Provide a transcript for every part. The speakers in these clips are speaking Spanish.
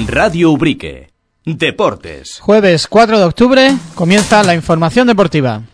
Radio Ubrique. Deportes. Jueves 4 de octubre comienza la información deportiva.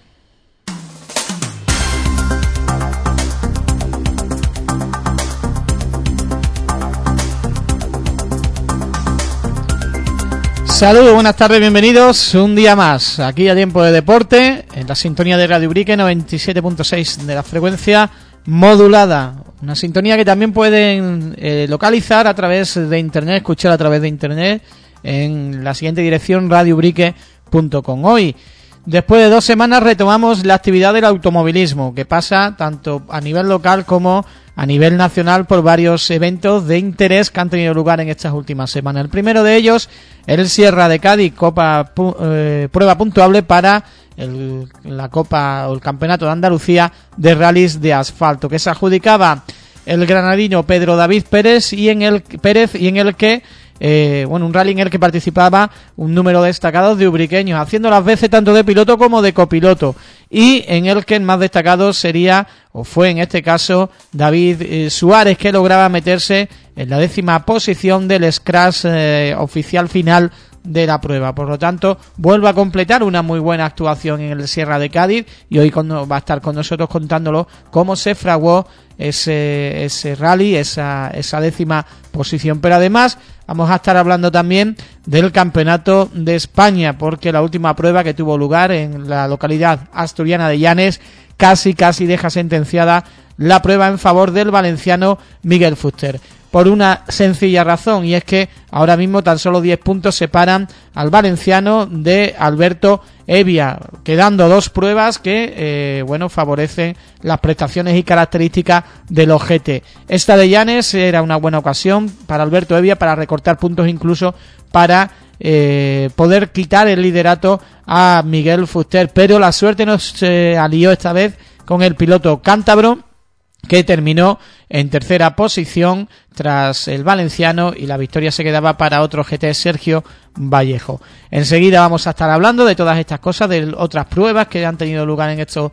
Saludos, buenas tardes, bienvenidos un día más aquí a Tiempo de Deporte, en la sintonía de Radio Ubrique 97.6 de la frecuencia modulada. Una sintonía que también pueden localizar a través de internet, escuchar a través de internet en la siguiente dirección, radioubrique.com. Hoy, después de 2 semanas, retomamos la actividad del automovilismo, que pasa tanto a nivel local como a nivel nacional por varios eventos de interés que han tenido lugar en estas últimas semanas. El primero de ellos, el Sierra de Cádiz, prueba puntuable para la Copa o el Campeonato de Andalucía de Rallys de Asfalto, que se adjudicaba el granadino Pedro David Pérez y en el que un rally en el que participaba un número destacado de ubriqueños, haciendo las veces tanto de piloto como de copiloto, y en el que el más destacado fue en este caso David Suárez, que lograba meterse en la 10ª posición del scratch oficial final de la prueba. Por lo tanto, vuelve a completar una muy buena actuación en el Sierra de Cádiz, y hoy va a estar con nosotros contándolo cómo se fraguó ese rally, esa 10ª posición. Pero además vamos a estar hablando también del Campeonato de España, porque la última prueba que tuvo lugar en la localidad asturiana de Llanes casi deja sentenciada la prueba en favor del valenciano Miguel Fuster, por una sencilla razón, y es que ahora mismo tan solo 10 puntos separan al valenciano de Alberto Evia, quedando 2 pruebas que favorecen las prestaciones y características del GT. Esta de Llanes era una buena ocasión para Alberto Evia para recortar puntos, incluso para poder quitar el liderato a Miguel Fuster, pero la suerte nos alió esta vez con el piloto cántabro, que terminó en 3ª posición tras el valenciano, y la victoria se quedaba para otro GT, Sergio Vallejo. Enseguida vamos a estar hablando de todas estas cosas, de otras pruebas que han tenido lugar en estas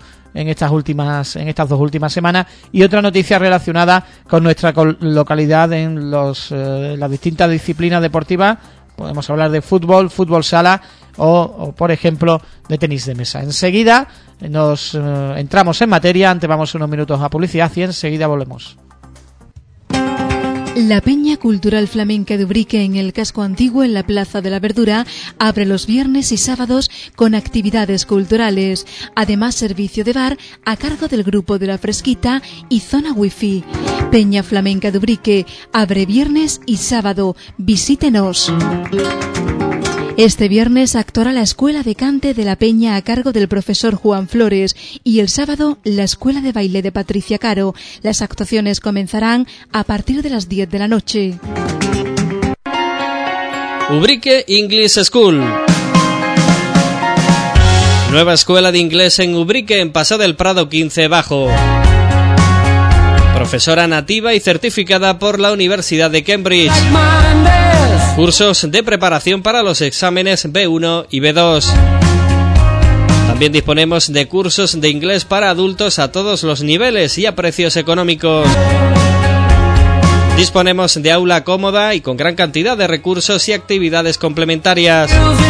2 últimas semanas, y otra noticia relacionada con nuestra localidad en las distintas disciplinas deportivas. Podemos hablar de fútbol sala o por ejemplo, de tenis de mesa. Enseguida nos entramos en materia, antes vamos unos minutos a publicidad y enseguida volvemos. La Peña Cultural Flamenca de Ubrique, en el casco antiguo, en la Plaza de la Verdura, abre los viernes y sábados con actividades culturales. Además, servicio de bar a cargo del Grupo de la Fresquita y zona wifi. Peña Flamenca de Ubrique abre viernes y sábado. Visítenos. Este viernes actuará la Escuela de Cante de la Peña a cargo del profesor Juan Flores, y el sábado la Escuela de Baile de Patricia Caro. Las actuaciones comenzarán a partir de las 10 de la noche. Ubrique English School. Nueva escuela de inglés en Ubrique, en Paseo del Prado 15 Bajo. Profesora nativa y certificada por la Universidad de Cambridge. Cursos de preparación para los exámenes B1 y B2. También disponemos de cursos de inglés para adultos a todos los niveles y a precios económicos. Disponemos de aula cómoda y con gran cantidad de recursos y actividades complementarias.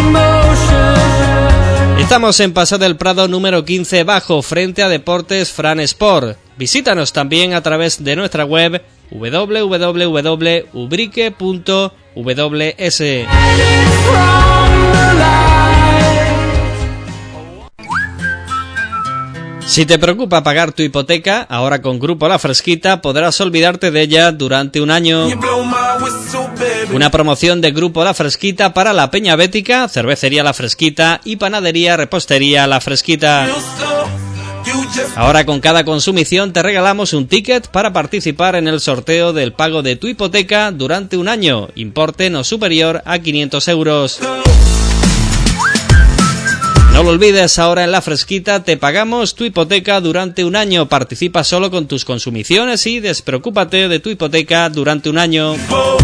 Estamos en Paseo del Prado número 15 Bajo, frente a Deportes Fran Sport. Visítanos también a través de nuestra web www.ubrique.ws. Si te preocupa pagar tu hipoteca, ahora con Grupo La Fresquita podrás olvidarte de ella durante un año. Una promoción de Grupo La Fresquita para la Peña Bética, Cervecería La Fresquita y Panadería Repostería La Fresquita. Ahora con cada consumición te regalamos un ticket para participar en el sorteo del pago de tu hipoteca durante un año, importe no superior a 500 euros. No lo olvides, ahora en La Fresquita te pagamos tu hipoteca durante un año. Participa solo con tus consumiciones y despreocúpate de tu hipoteca durante un año.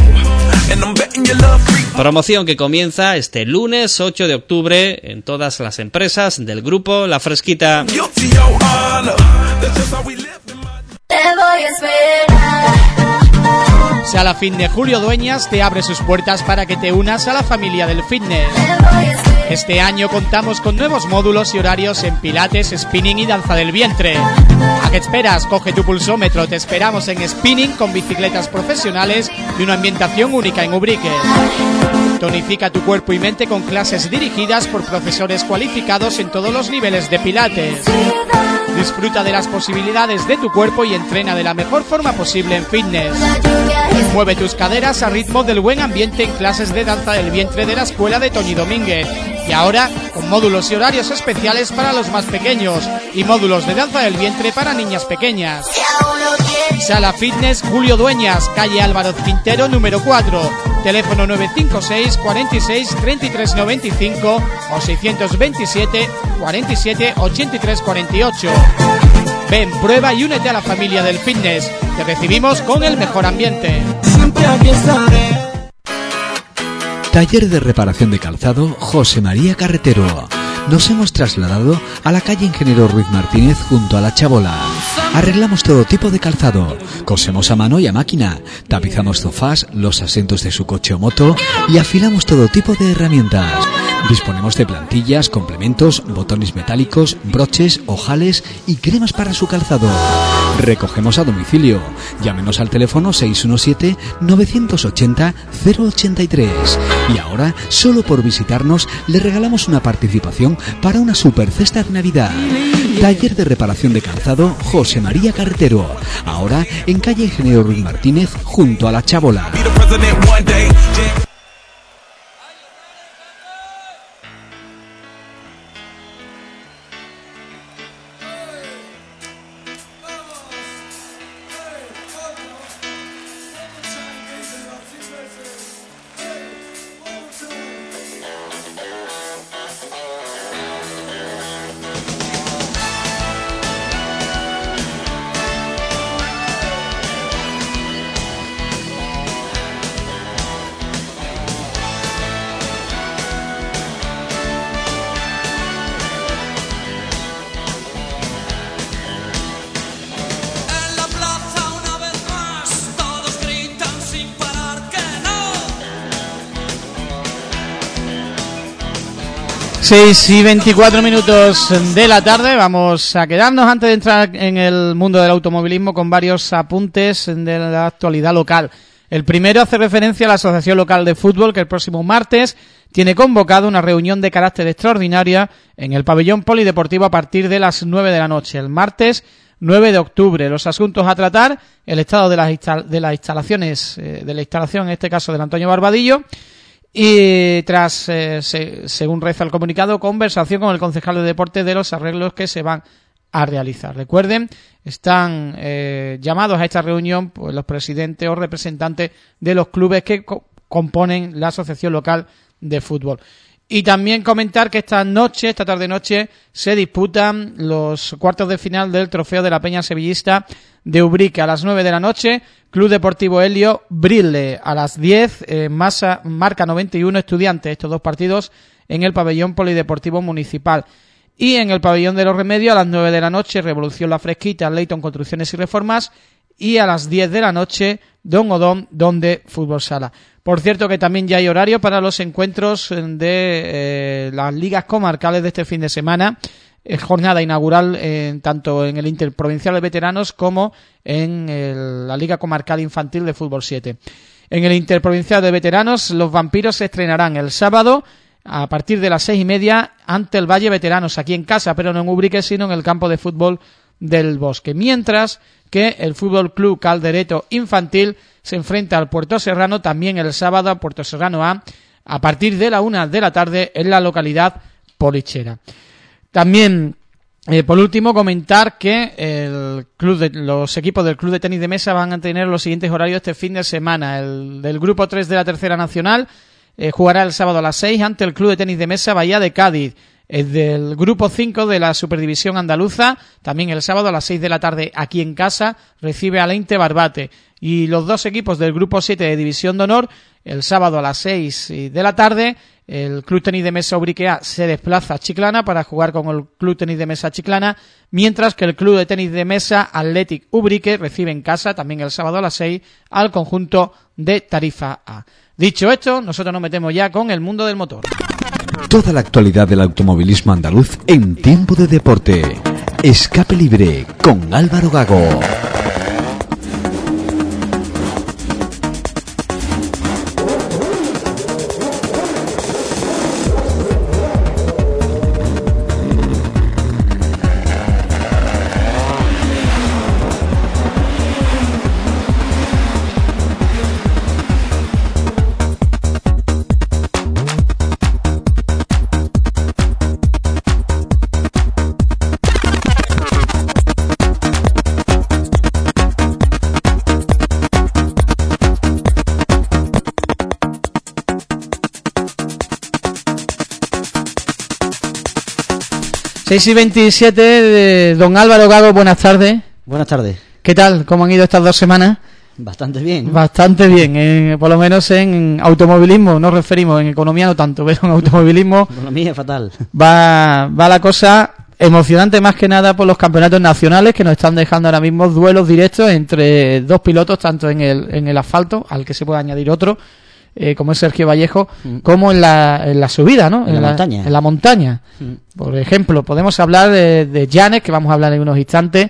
Promoción que comienza este lunes 8 de octubre en todas las empresas del Grupo La Fresquita. Te voy a esperar. Sala Fitness Julio Dueñas te abre sus puertas para que te unas a la familia del fitness. Este año contamos con nuevos módulos y horarios en pilates, spinning y danza del vientre. ¿A qué esperas? Coge tu pulsómetro, te esperamos en spinning con bicicletas profesionales y una ambientación única en Ubrique. Tonifica tu cuerpo y mente con clases dirigidas por profesores cualificados en todos los niveles de pilates. Disfruta de las posibilidades de tu cuerpo y entrena de la mejor forma posible en fitness. Mueve tus caderas a ritmo del buen ambiente en clases de danza del vientre de la escuela de Toñi Domínguez. Y ahora con módulos y horarios especiales para los más pequeños y módulos de danza del vientre para niñas pequeñas. Sala Fitness Julio Dueñas, calle Álvaro Quintero número 4, teléfono 956 46 33 95 o 627 47 83 48. Ven, prueba y únete a la familia del fitness. Te recibimos con el mejor ambiente. Siempre aquí estaré. Taller de reparación de calzado José María Carretero. Nos hemos trasladado a la calle Ingeniero Ruiz Martínez junto a La Chabola. Arreglamos todo tipo de calzado, cosemos a mano y a máquina, tapizamos sofás, los asientos de su coche o moto y afilamos todo tipo de herramientas. Disponemos de plantillas, complementos, botones metálicos, broches, ojales y cremas para su calzado. Recogemos a domicilio. Llámenos al teléfono 617-980-083. Y ahora, solo por visitarnos, le regalamos una participación para una super cesta de Navidad. Taller de reparación de calzado José María Carretero. Ahora en calle Ingeniero Ruiz Martínez junto a La Chabola. Y 24 minutos de la tarde. Vamos a quedarnos antes de entrar en el mundo del automovilismo con varios apuntes de la actualidad local. El primero hace referencia a la Asociación Local de Fútbol, que el próximo martes tiene convocado una reunión de carácter extraordinaria en el pabellón polideportivo a partir de las 9 de la noche, el martes 9 de octubre. Los asuntos a tratar: el estado de las instalaciones, de la instalación, en este caso del Antonio Barbadillo, y tras, según reza el comunicado, conversación con el concejal de deporte de los arreglos que se van a realizar. Recuerden, están llamados a esta reunión pues los presidentes o representantes de los clubes que componen la Asociación Local de Fútbol. Y también comentar que esta tarde-noche, se disputan los cuartos de final del Trofeo de la Peña Sevillista de Ubrique. A las 9 de la noche, Club Deportivo Helio Brille. A las 10, Marca 91 Estudiantes. Estos dos partidos en el pabellón polideportivo municipal. Y en el pabellón de los Remedios, a las 9 de la noche, Revolución La Fresquita, Leighton Construcciones y Reformas. Y a las 10 de la noche, Don Odón, Donde Fútbol Sala. Por cierto que también ya hay horario para los encuentros de las ligas comarcales de este fin de semana. Jornada inaugural tanto en el Interprovincial de Veteranos como en la Liga Comarcal Infantil de Fútbol 7. En el Interprovincial de Veteranos, los Vampiros se estrenarán el sábado a partir de las 6:30 ante el Valle Veteranos, aquí en casa, pero no en Ubrique, sino en el campo de fútbol del Bosque. Mientras que el Fútbol Club Caldereto Infantil se enfrenta al Puerto Serrano también el sábado, a Puerto Serrano A partir de la 1 de la tarde en la localidad polichera. También, por último, comentar que los equipos del Club de Tenis de Mesa van a tener los siguientes horarios este fin de semana. El del Grupo 3 de la Tercera Nacional jugará el sábado a las 6 ante el Club de Tenis de Mesa Bahía de Cádiz. El del Grupo 5 de la Superdivisión Andaluza, también el sábado a las 6 de la tarde aquí en casa, recibe al Ente Barbate. Y los dos equipos del Grupo 7 de División de Honor, el sábado a las 6 de la tarde, el Club Tenis de Mesa Ubrique A se desplaza a Chiclana para jugar con el Club Tenis de Mesa Chiclana, mientras que el Club de Tenis de Mesa Athletic Ubrique recibe en casa, también el sábado a las 6, al conjunto de Tarifa A. Dicho esto, nosotros nos metemos ya con el mundo del motor. Toda la actualidad del automovilismo andaluz en tiempo de deporte. Escape libre con Álvaro Gago. Seis y 27 de don Álvaro Gago, buenas tardes. Buenas tardes. ¿Qué tal? ¿Cómo han ido estas 2 semanas? Bastante bien, ¿no? Bastante bien, por lo menos en automovilismo, nos referimos, en economía no tanto, pero en automovilismo Economía fatal. va la cosa emocionante más que nada por los campeonatos nacionales que nos están dejando ahora mismo duelos directos entre dos pilotos, tanto en el asfalto, al que se puede añadir otro, como es Sergio Vallejo, como en la subida, ¿no? En la montaña. En la montaña. Por ejemplo, podemos hablar de Llanes, que vamos a hablar en unos instantes,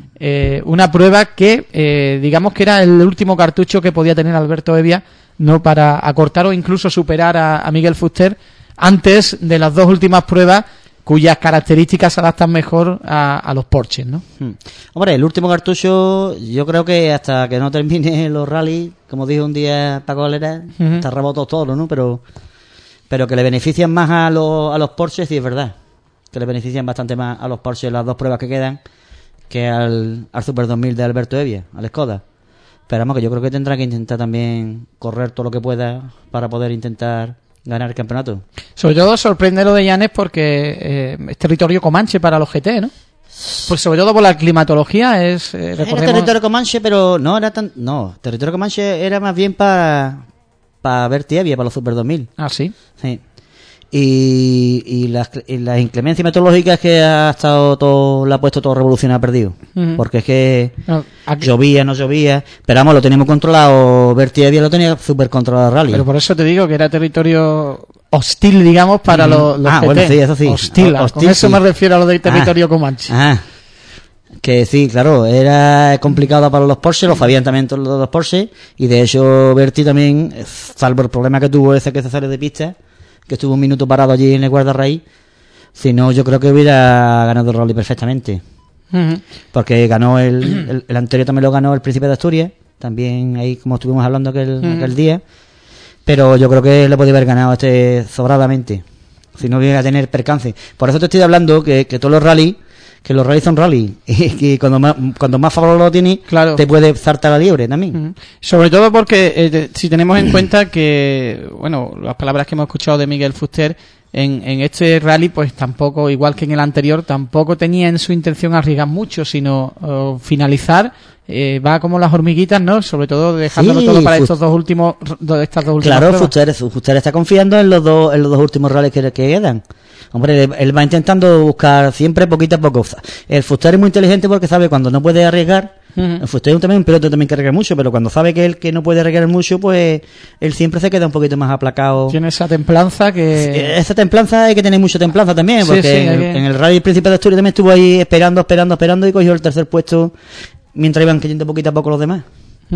una prueba que digamos que era el último cartucho que podía tener Alberto Evia, no, para acortar o incluso superar a Miguel Fuster antes de las 2 últimas pruebas cuyas características se adaptan mejor a los Porsches, ¿no? Hombre, el último cartucho, yo creo que hasta que no termine los rallies, como dijo un día Paco Valera, está reboto todo, ¿no? Pero que le benefician más a los Porsches, sí es verdad. Que le benefician bastante más a los Porsches las 2 pruebas que quedan que al Super 2000 de Alberto Evia, al Skoda. Pero vamos, que yo creo que tendrá que intentar también correr todo lo que pueda para poder intentar ganar el campeonato. Sobre todo sorprende lo de Llanes porque es territorio comanche para los GT, ¿no? Pues sobre todo por la climatología es... Era territorio comanche, pero no era tan... No, territorio comanche era más bien para Berti Evia, para los Super 2000. Ah, sí. Sí. Y las inclemencias meteorológicas que ha estado todo, la ha puesto todo revolucionado, perdido. Porque es que No, aquí... llovía, no llovía, pero vamos, lo teníamos controlado. Berti Evia lo tenía súper controlado el rally. Pero por eso te digo que era territorio hostil, digamos, para los GT. Bueno, sí, eso sí. Hostil, Hostil, con eso sí. me refiero a lo de territorio comanche. Que sí, claro, era complicado para los Porsche, lo sabían también todos los Porsche, y de hecho Berti también, salvo el problema que tuvo ese que se sale de pista, que estuvo un minuto parado allí en el guardarraíl, si no yo creo que hubiera ganado el rally perfectamente. Porque ganó el anterior, también lo ganó el Príncipe de Asturias, también ahí como estuvimos hablando aquel día, pero yo creo que le podía haber ganado sobradamente, si no hubiera a tener percance. Por eso te estoy hablando que todos los rallies, que los rallies son rallies, y que cuando más favor lo tienes, claro, te puede saltar la liebre también. Sobre todo porque si tenemos en cuenta que, bueno, las palabras que hemos escuchado de Miguel Fuster en este rally, pues tampoco, igual que en el anterior, tampoco tenía en su intención arriesgar mucho, sino finalizar. Va como las hormiguitas, ¿no? Sobre todo dejándolo todo para estas dos últimas Claro, pruebas. Fuster está confiando en los dos últimos rallies que quedan. Hombre, él va intentando buscar siempre poquito a poco. El Fuster es muy inteligente porque sabe cuando no puede arriesgar. El Fuster es también un piloto también que arriesga mucho, pero cuando sabe que no puede arriesgar mucho, pues él siempre se queda un poquito más aplacado. Tiene esa templanza que... Esa templanza hay que tener mucha templanza también, porque sí, en el Rally Príncipe de Asturias también estuvo ahí esperando y cogió el 3er puesto mientras iban cayendo poquito a poco los demás.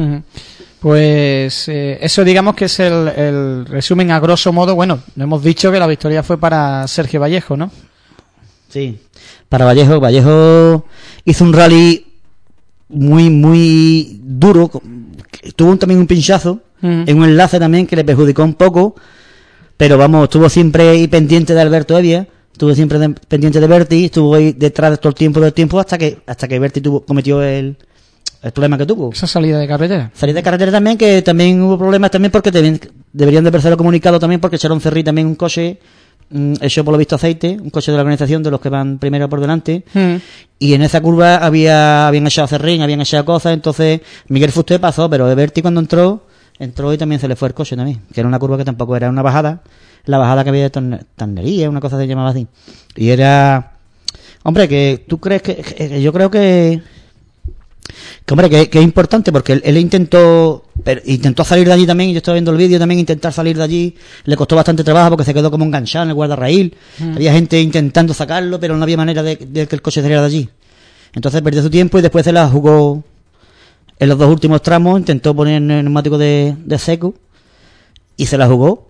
Pues eso digamos que es el resumen a grosso modo. Bueno, no hemos dicho que la victoria fue para Sergio Vallejo, ¿no? Sí, para Vallejo hizo un rally muy, muy duro. Tuvo también un pinchazo en un enlace también que le perjudicó un poco, pero vamos, estuvo siempre ahí pendiente de Alberto Evia, estuvo siempre pendiente de Berti, estuvo ahí detrás de todo el tiempo hasta que Berti cometió el problema que tuvo. Esa salida de carretera. Salida de carretera también, que también hubo problemas también porque deberían de haberse comunicado también porque echaron Cerri también un coche echó por lo visto aceite, un coche de la organización de los que van primero por delante, y en esa curva habían echado acerrín, habían echado cosas, entonces Miguel Fusté pasó, pero Berti cuando entró y también se le fue el coche también, que era una curva que tampoco era una bajada, la bajada que había de Tornería, una cosa se llamaba así, y era... Hombre, que tú crees que yo creo que hombre, que es importante, porque él intentó salir de allí también, y yo estaba viendo el vídeo también, intentar salir de allí, le costó bastante trabajo porque se quedó como enganchado en el guardarraíl, había gente intentando sacarlo, pero no había manera de que el coche saliera de allí, entonces perdió su tiempo y después se la jugó en los 2 últimos tramos, intentó poner el neumático de seco y se la jugó,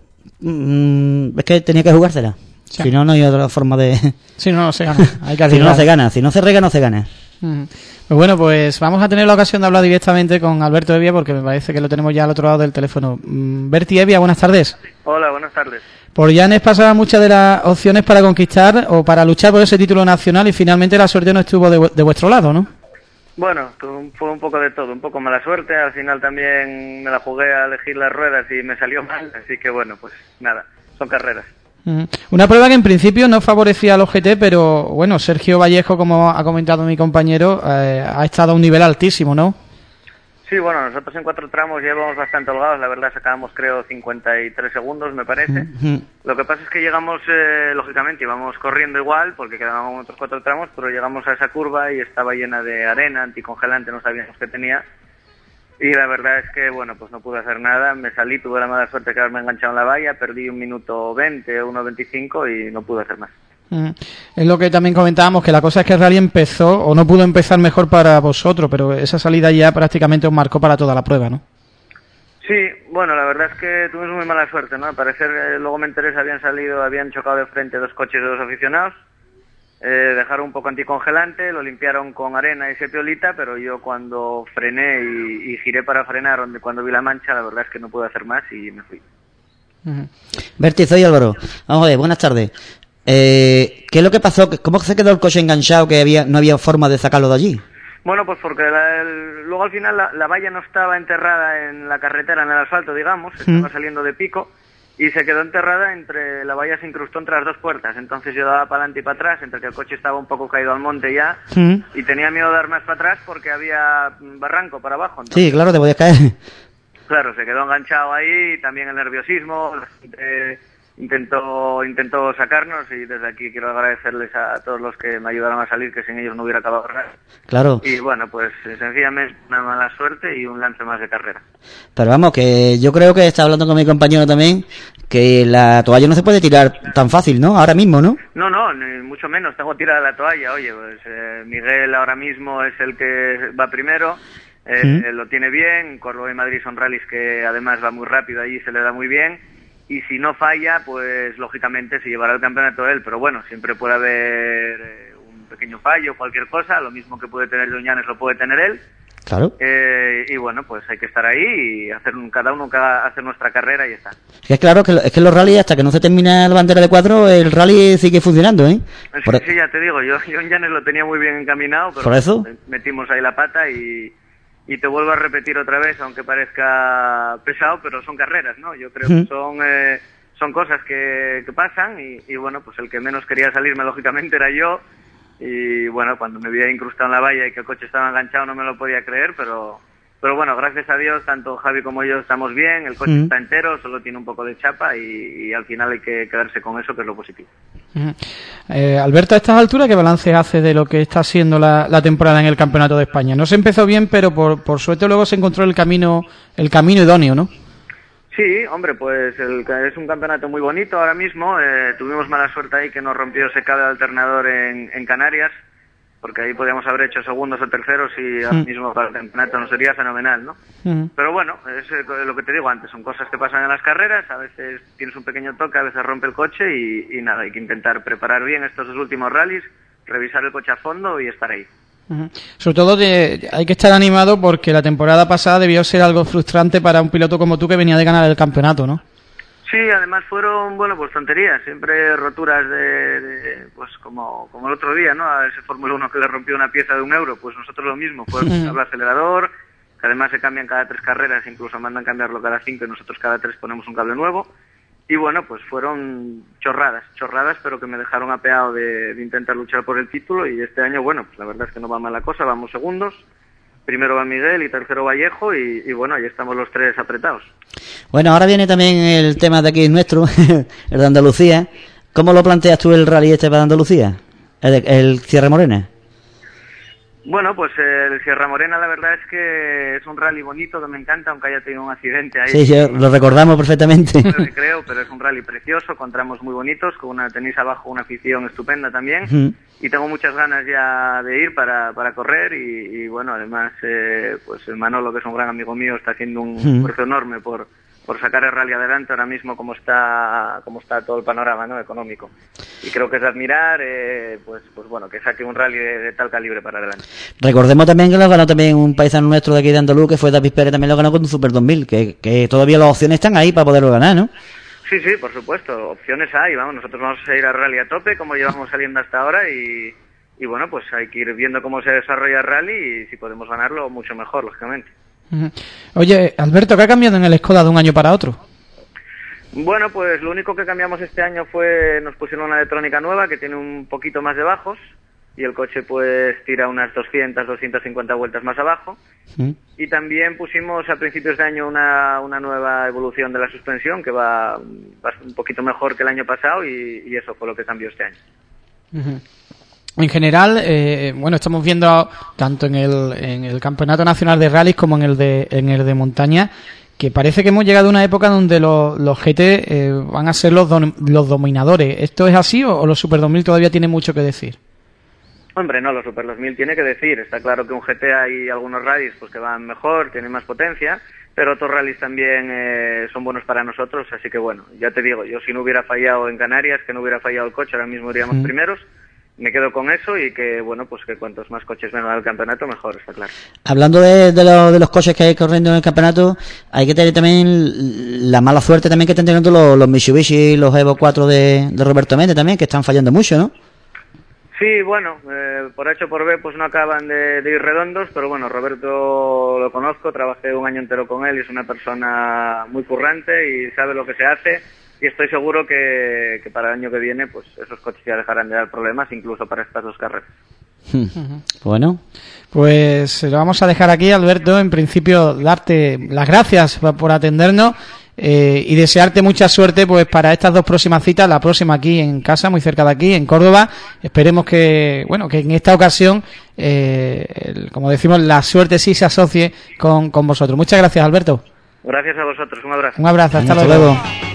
es que tenía que jugársela, sí. Si no, no hay otra forma de... Si no, no se gana, hay que si no, no se gana, si no se rega, no se gana. Pues bueno, pues vamos a tener la ocasión de hablar directamente con Alberto Evia, porque me parece que lo tenemos ya al otro lado del teléfono. Berti Evia, buenas tardes. Hola, buenas tardes. Por Llanes pasaban muchas de las opciones para conquistar o para luchar por ese título nacional y finalmente la suerte no estuvo de vuestro lado, ¿no? Bueno, fue un poco de todo, un poco mala suerte, al final también me la jugué a elegir las ruedas y me salió mal, así que bueno, pues nada, son carreras. Una prueba que en principio no favorecía al OGT, pero bueno, Sergio Vallejo, como ha comentado mi compañero, ha estado a un nivel altísimo, ¿no? Sí, bueno, nosotros en 4 tramos llevamos bastante holgados, la verdad sacábamos creo 53 segundos, me parece. Lo que pasa es que llegamos, lógicamente íbamos corriendo igual, porque quedaban otros 4 tramos, pero llegamos a esa curva y estaba llena de arena, anticongelante, no sabíamos qué tenía. Y la verdad es que, bueno, pues no pude hacer nada, me salí, tuve la mala suerte de quedarme enganchado en la valla, perdí 1 minuto 20, 1:25 y no pude hacer más. Es lo que también comentábamos, que la cosa es que el rally empezó, o no pudo empezar mejor para vosotros, pero esa salida ya prácticamente os marcó para toda la prueba, ¿no? Sí, bueno, la verdad es que tuvimos muy mala suerte, ¿no? Al parecer, luego me enteré, habían chocado de frente 2 coches de 2 aficionados, dejaron un poco anticongelante, lo limpiaron con arena y sepiolita, pero yo cuando frené y giré para frenar, cuando vi la mancha, la verdad es que no pude hacer más y me fui. Berti, soy Álvaro. Vamos a ver, buenas tardes. ¿Qué es lo que pasó? ¿Cómo se quedó el coche enganchado que no había forma de sacarlo de allí? Bueno, pues porque luego al final la valla no estaba enterrada en la carretera, en el asfalto, digamos, estaba saliendo de pico y se quedó enterrada la valla se incrustó entre las 2 puertas, entonces yo daba para adelante y para atrás, entre que el coche estaba un poco caído al monte ya y tenía miedo de dar más para atrás porque había barranco para abajo. Entonces, sí, claro, te podías caer. Claro, se quedó enganchado ahí, también el nerviosismo, la gente intentó sacarnos y desde aquí quiero agradecerles a todos los que me ayudaron a salir, que sin ellos no hubiera acabado nada. Claro. Y bueno, pues sencillamente una mala suerte y un lance más de carrera. Pero vamos, que yo creo que está hablando con mi compañero también, que la toalla no se puede tirar tan fácil, ¿no? Ahora mismo, ¿no? No, ni mucho menos, tengo tirada la toalla. Oye, pues Miguel ahora mismo es el que va primero, lo tiene bien, Córdoba y Madrid son rallies que además va muy rápido, allí se le da muy bien. Y si no falla, pues lógicamente se llevará el campeonato él, pero bueno, siempre puede haber un pequeño fallo, cualquier cosa, lo mismo que puede tener Doñanes lo puede tener él. Claro. Y bueno, pues hay que estar ahí y cada uno hacer nuestra carrera y ya está. Es claro que es que los rallies, hasta que no se termina la bandera de cuadro, el rally sigue funcionando, ¿eh? Sí, ya te digo, yo en Llanes lo tenía muy bien encaminado, pero ¿por eso? Metimos ahí la pata y te vuelvo a repetir otra vez, aunque parezca pesado, pero son carreras, ¿no? Yo creo que son cosas que pasan y bueno, pues el que menos quería salirme lógicamente era yo y bueno, cuando me vi incrustado en la valla y que el coche estaba enganchado no me lo podía creer, pero bueno, gracias a Dios, tanto Javi como yo estamos bien, el coche está entero, solo tiene un poco de chapa y al final hay que quedarse con eso, que es lo positivo. Alberto, a estas alturas, ¿qué balance hace de lo que está siendo la temporada en el Campeonato de España? No se empezó bien, pero por suerte luego se encontró el camino idóneo, ¿no? Sí, hombre, pues es un campeonato muy bonito ahora mismo. Tuvimos mala suerte ahí que nos rompió ese cable alternador en Canarias, porque ahí podíamos haber hecho segundos o terceros y ahora mismo para el campeonato nos sería fenomenal, ¿no? Pero bueno, es lo que te digo antes, son cosas que pasan en las carreras, a veces tienes un pequeño toque, a veces rompe el coche y nada, hay que intentar preparar bien estos 2 últimos rallies, revisar el coche a fondo y estar ahí. Sobre todo hay que estar animado porque la temporada pasada debió ser algo frustrante para un piloto como tú que venía de ganar el campeonato, ¿no? Sí, además fueron, bueno, pues tonterías, siempre roturas pues como el otro día, ¿no? A ese Fórmula 1 que le rompió una pieza de €1, pues nosotros lo mismo, fue un cable acelerador, que además se cambian cada 3 carreras, incluso mandan cambiarlo cada 5 y nosotros cada 3 ponemos un cable nuevo. Y bueno, pues fueron chorradas, pero que me dejaron apeado de intentar luchar por el título. Y este año, bueno, pues la verdad es que no va mal la cosa, vamos segundos. Primero va Miguel y tercero Vallejo y bueno, ahí estamos los tres apretados. Bueno, ahora viene también el tema de aquí nuestro, el de Andalucía. ¿Cómo lo planteas tú el rally este para Andalucía? El Sierra Morena. Bueno, pues el Sierra Morena la verdad es que es un rally bonito que me encanta, aunque haya tenido un accidente ahí. Sí, lo recordamos perfectamente. Creo, pero es un rally precioso, con tramos muy bonitos, con tenéis abajo una afición estupenda también. Y tengo muchas ganas ya de ir para correr y bueno, además pues el Manolo, que es un gran amigo mío, está haciendo un esfuerzo enorme por sacar el rally adelante ahora mismo como está todo el panorama, ¿no?, económico. Y creo que es de admirar, pues bueno, que saque un rally de tal calibre para adelante. Recordemos también que lo ganó también un paisano nuestro de aquí de Andaluz, que fue David Pérez, también lo ganó con un Super 2000, que todavía las opciones están ahí para poderlo ganar, ¿no? Sí, por supuesto, opciones hay, vamos, nosotros vamos a ir al rally a tope, como llevamos saliendo hasta ahora, y bueno, pues hay que ir viendo cómo se desarrolla el rally y si podemos ganarlo, mucho mejor, lógicamente. Oye, Alberto, ¿qué ha cambiado en el Skoda de un año para otro? Bueno, pues lo único que cambiamos este año nos pusieron una electrónica nueva que tiene un poquito más de bajos y el coche pues tira unas 250 vueltas más abajo. Y también pusimos a principios de año una nueva evolución de la suspensión que va un poquito mejor que el año pasado y eso fue lo que cambió este año. En general, bueno, estamos viendo tanto en el Campeonato Nacional de Rallys como en el de montaña, que parece que hemos llegado a una época donde los GT van a ser los dominadores. ¿Esto es así o los Super 2000 todavía tienen mucho que decir? Hombre, no, los Super 2000 tiene que decir. Está claro que un GT hay algunos rallies pues que van mejor, tienen más potencia, pero otros rallies también son buenos para nosotros, así que bueno, ya te digo, yo si no hubiera fallado en Canarias, que no hubiera fallado el coche, ahora mismo iríamos primeros. Me quedo con eso y que, bueno, pues que cuantos más coches vengan al campeonato, mejor, está claro. Hablando de los coches que hay corriendo en el campeonato, hay que tener también la mala suerte también que están teniendo los Mitsubishi, los Evo 4 de Roberto Méndez también, que están fallando mucho, ¿no? Sí, bueno, por H o por B pues no acaban de ir redondos, pero bueno, Roberto lo conozco, trabajé un año entero con él y es una persona muy currante y sabe lo que se hace. Y estoy seguro que para el año que viene pues esos coches ya dejarán de dar problemas, incluso para estas dos carreras. Bueno, pues lo vamos a dejar aquí, Alberto. En principio, darte las gracias por atendernos y desearte mucha suerte pues para estas dos próximas citas. La próxima aquí en casa, muy cerca de aquí, en Córdoba. Esperemos que en esta ocasión, como decimos, la suerte sí se asocie con vosotros. Muchas gracias, Alberto. Gracias a vosotros, un abrazo. Un abrazo, hasta luego.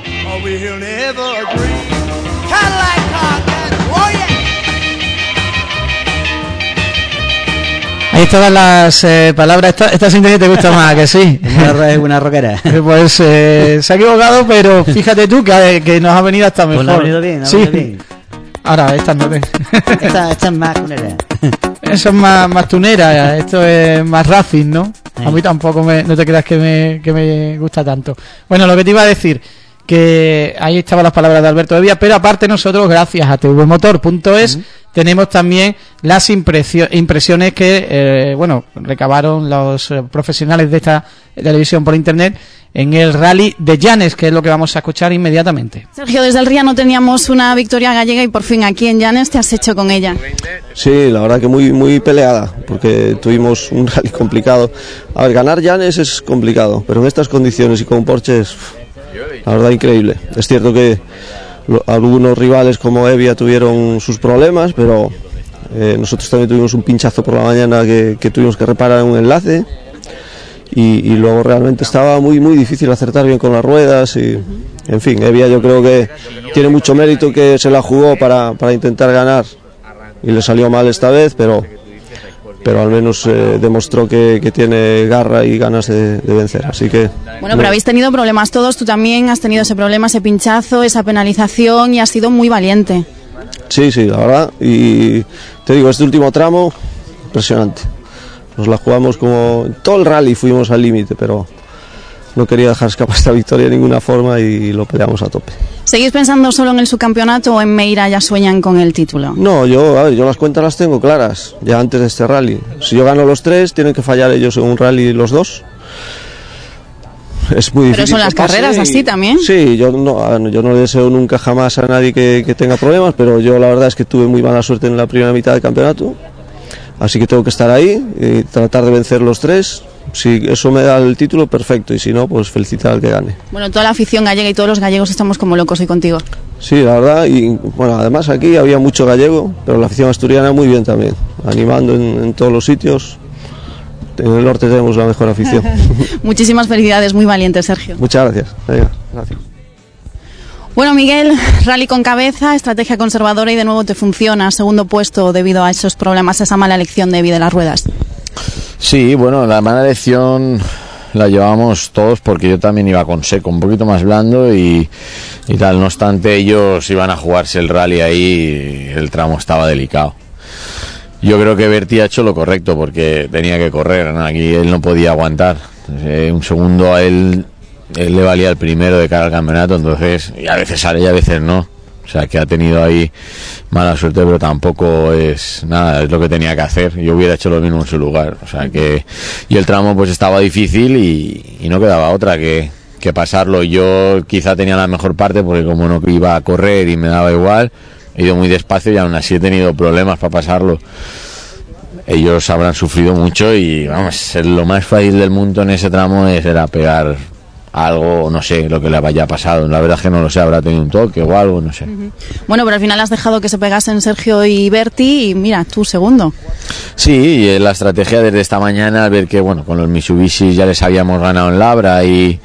Ahí estaban las palabras. Esta sintonía te gusta más, que sí. Es una rockera. Pues se ha equivocado, pero fíjate tú que nos ha venido hasta mejor. Pues nos ha venido bien, sí. Bien. Ahora, esta no te... esta es más tunera. Eso es más tunera, esto es más racing, ¿no? Sí. A mí tampoco no te creas que me gusta tanto. Bueno, lo que te iba a decir, que ahí estaban las palabras de Alberto Evia, pero aparte nosotros, gracias a tvmotor.es, tenemos también las impresiones que, recabaron los profesionales de esta televisión por internet en el rally de Llanes, que es lo que vamos a escuchar inmediatamente. Sergio, desde el Ría no teníamos una victoria gallega y por fin aquí en Llanes te has hecho con ella. Sí, la verdad que muy, muy peleada, porque tuvimos un rally complicado. A ver, ganar Llanes es complicado, pero en estas condiciones y con Porsche es, la verdad, increíble. Es cierto que algunos rivales como Evia tuvieron sus problemas, pero nosotros también tuvimos un pinchazo por la mañana que tuvimos que reparar un enlace. Y luego realmente estaba muy muy difícil acertar bien con las ruedas y en fin, Evia yo creo que tiene mucho mérito, que se la jugó para intentar ganar y le salió mal esta vez, pero al menos demostró que tiene garra y ganas de vencer, así que... Bueno, pero habéis tenido problemas todos, tú también has tenido ese problema, ese pinchazo, esa penalización y has sido muy valiente. Sí, la verdad, y te digo, este último tramo, impresionante. Nos la jugamos como... Todo el rally fuimos al límite, pero no quería dejar escapar esta victoria de ninguna forma y lo peleamos a tope. ¿Seguís pensando solo en el subcampeonato o en Meira ya sueñan con el título? No, yo las cuentas las tengo claras, ya antes de este rally. Si yo gano los 3, tienen que fallar ellos en un rally los 2. es muy difícil. Pero son las carreras así también. Sí, yo no le deseo nunca jamás a nadie que tenga problemas, pero yo la verdad es que tuve muy mala suerte en la primera mitad del campeonato, así que tengo que estar ahí y tratar de vencer los 3. Si eso me da el título, perfecto, y si no, pues felicitar al que gane. Bueno, toda la afición gallega y todos los gallegos estamos como locos hoy contigo. Sí, la verdad, y bueno, además aquí había mucho gallego, pero la afición asturiana muy bien también, animando en todos los sitios. En el norte tenemos la mejor afición. Muchísimas felicidades, muy valiente, Sergio. Muchas gracias. Venga, gracias. Bueno, Miguel, rally con cabeza, estrategia conservadora y de nuevo te funciona. Segundo puesto debido a esos problemas, esa mala elección de las ruedas. Sí, bueno, la mala elección la llevábamos todos porque yo también iba con seco, un poquito más blando y tal. No obstante, ellos iban a jugarse el rally ahí y el tramo estaba delicado. Yo creo que Berti ha hecho lo correcto porque tenía que correr, ¿no? Aquí él no podía aguantar. Un segundo a él le valía el primero de cara al campeonato, entonces, y a veces sale y a veces no. O sea, que ha tenido ahí mala suerte, pero tampoco es nada, es lo que tenía que hacer. Yo hubiera hecho lo mismo en su lugar. O sea, que... Y el tramo pues estaba difícil y no quedaba otra que pasarlo. Yo quizá tenía la mejor parte porque como no iba a correr y me daba igual, he ido muy despacio y aún así he tenido problemas para pasarlo. Ellos habrán sufrido mucho y vamos, lo más fácil del mundo en ese tramo era pegar algo, no sé, lo que le haya pasado. La verdad es que no lo sé, habrá tenido un toque o algo, no sé. Bueno, pero al final has dejado que se pegasen Sergio y Berti y mira, tú segundo. Sí, y la estrategia desde esta mañana, al ver que, bueno, con los Mitsubishi ya les habíamos ganado en Labra y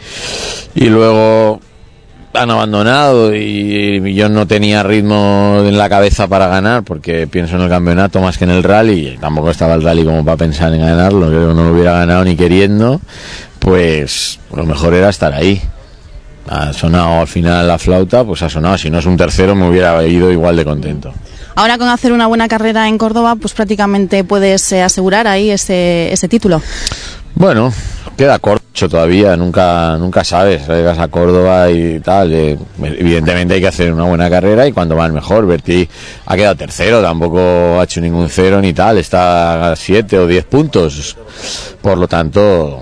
luego han abandonado y yo no tenía ritmo en la cabeza para ganar porque pienso en el campeonato más que en el rally y tampoco estaba el rally como para pensar en ganarlo, creo que no lo hubiera ganado ni queriendo, pues lo mejor era estar ahí. Ha sonado al final la flauta, pues ha sonado, si no es un tercero me hubiera ido igual de contento. Ahora con hacer una buena carrera en Córdoba, pues prácticamente puedes asegurar ahí ese título. Bueno, queda corto todavía, nunca sabes, llegas a Córdoba y tal, evidentemente hay que hacer una buena carrera y cuando vas mejor. Berti ha quedado tercero, tampoco ha hecho ningún cero ni tal, está a 7 o 10 puntos, por lo tanto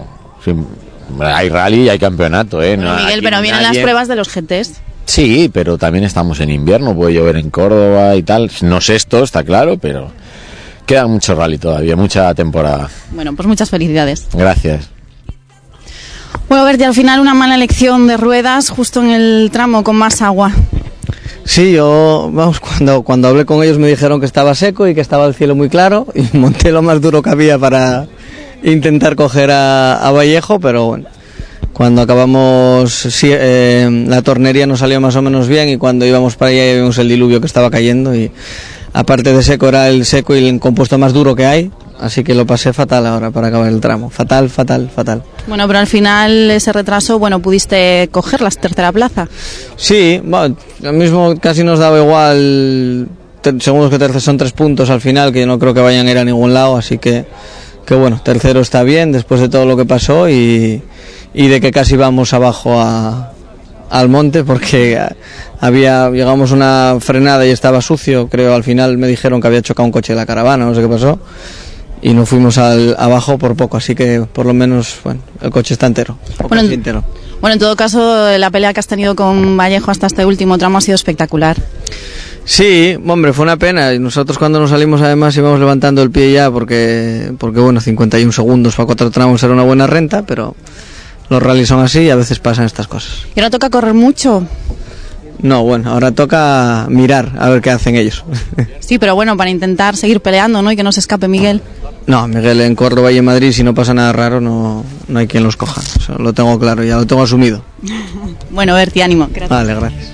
hay rally y hay campeonato, Bueno, Miguel, pero vienen las pruebas de los GTs. Sí, pero también estamos en invierno, puede llover en Córdoba y tal, no sé esto, está claro, pero queda mucho rally todavía, mucha temporada. Bueno, pues muchas felicidades. Gracias. Bueno, Berti, al final una mala elección de ruedas justo en el tramo con más agua. Sí, yo, vamos, cuando hablé con ellos me dijeron que estaba seco y que estaba el cielo muy claro y monté lo más duro que había para intentar coger a Vallejo, pero bueno, cuando acabamos, sí, la tornería nos salió más o menos bien y cuando íbamos para allá vimos el diluvio que estaba cayendo y aparte de seco era el seco y el compuesto más duro que hay, así que lo pasé fatal ahora para acabar el tramo, fatal. Bueno, pero al final ese retraso, bueno, pudiste coger la tercera plaza. Sí, bueno, lo mismo casi nos daba igual, segundos que terceros son 3 puntos al final, que no creo que vayan a ir a ningún lado, así que bueno, tercero está bien después de todo lo que pasó y de que casi vamos abajo al monte porque llegamos a una frenada y estaba sucio, creo, al final me dijeron que había chocado un coche de la caravana, no sé qué pasó y nos fuimos abajo por poco, así que por lo menos, bueno, el coche está entero, entero. Bueno, en todo caso, la pelea que has tenido con Vallejo hasta este último tramo ha sido espectacular. Sí, hombre, fue una pena y nosotros cuando nos salimos además íbamos levantando el pie ya porque bueno, 51 segundos para 4 tramos era una buena renta, pero los rallies son así y a veces pasan estas cosas. ¿Y ahora toca correr mucho? No, bueno, ahora toca mirar a ver qué hacen ellos. Sí, pero bueno, para intentar seguir peleando, ¿no? Y que no se escape Miguel. No, Miguel en Córdoba y en Madrid, si no pasa nada raro, no hay quien los coja. Eso lo tengo claro, ya lo tengo asumido. Bueno, Berti, ánimo. Gracias. Vale, gracias.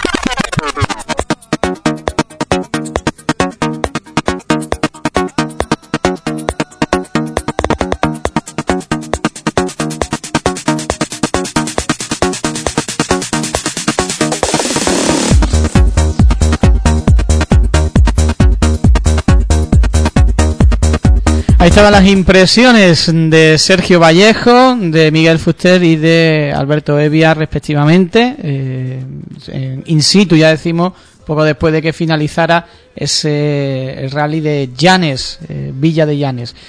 Ahí estaban las impresiones de Sergio Vallejo, de Miguel Fuster y de Alberto Evia respectivamente, in situ, ya decimos, poco después de que finalizara el rally de Llanes, Villa de Llanes.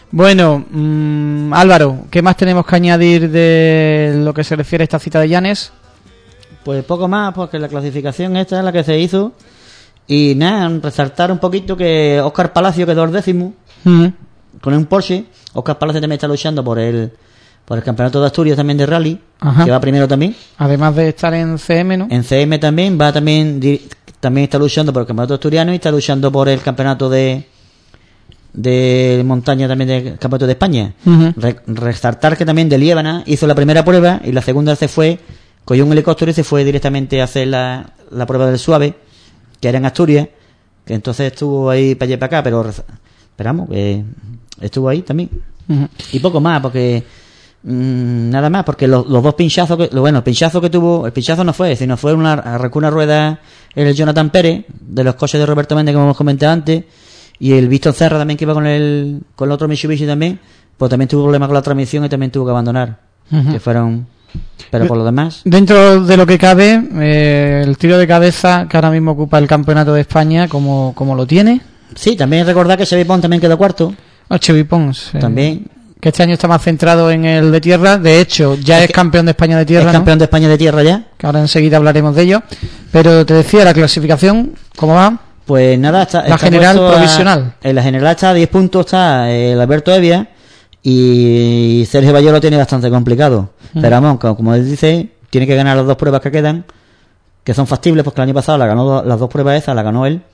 Bueno, Álvaro, ¿qué más tenemos que añadir de lo que se refiere a esta cita de Llanes? Pues poco más, porque la clasificación esta es la que se hizo. Y nada, resaltar un poquito que Óscar Palacio quedó el 10º con un Porsche. Óscar Palacio también está luchando por el campeonato de Asturias también de rally. Ajá. Que va primero también. Además de estar en CM, ¿no? En CM también también está luchando por el campeonato asturiano y está luchando por el campeonato de montaña también del campeonato de España. Resaltar que también de Liébana hizo la primera prueba y la segunda cogió un helicóptero y se fue directamente a hacer la prueba del suave, que era en Asturias, que entonces estuvo ahí para allá y para acá, pero esperamos que estuvo ahí también. Y poco más, porque nada más, porque los dos pinchazos el pinchazo que tuvo, el pinchazo no fue, sino fue arrancó una rueda el Jonathan Pérez de los coches de Roberto Méndez, como hemos comentado antes, y el Víctor Serra también, que iba con el otro Mitsubishi también, pues también tuvo problemas con la transmisión y también tuvo que abandonar. Que fueron, pero por lo demás, dentro de lo que cabe, el tiro de cabeza que ahora mismo ocupa el campeonato de España, como lo tiene. Sí, también recordar que Chevy Pons también quedó cuarto. Chevy Pons también, que este año está más centrado en el de tierra. De hecho, ya es campeón de España de tierra. Es campeón de España de tierra ya. Que ahora enseguida hablaremos de ello. Pero te decía, la clasificación, ¿cómo va? Pues nada, la general provisional. En la general está a 10 puntos, está el Alberto Evia, y Sergio Bayero lo tiene bastante complicado. Pero vamos, como él dice, tiene que ganar las 2 pruebas que quedan, que son factibles, porque el año pasado las 2 pruebas esas las ganó él.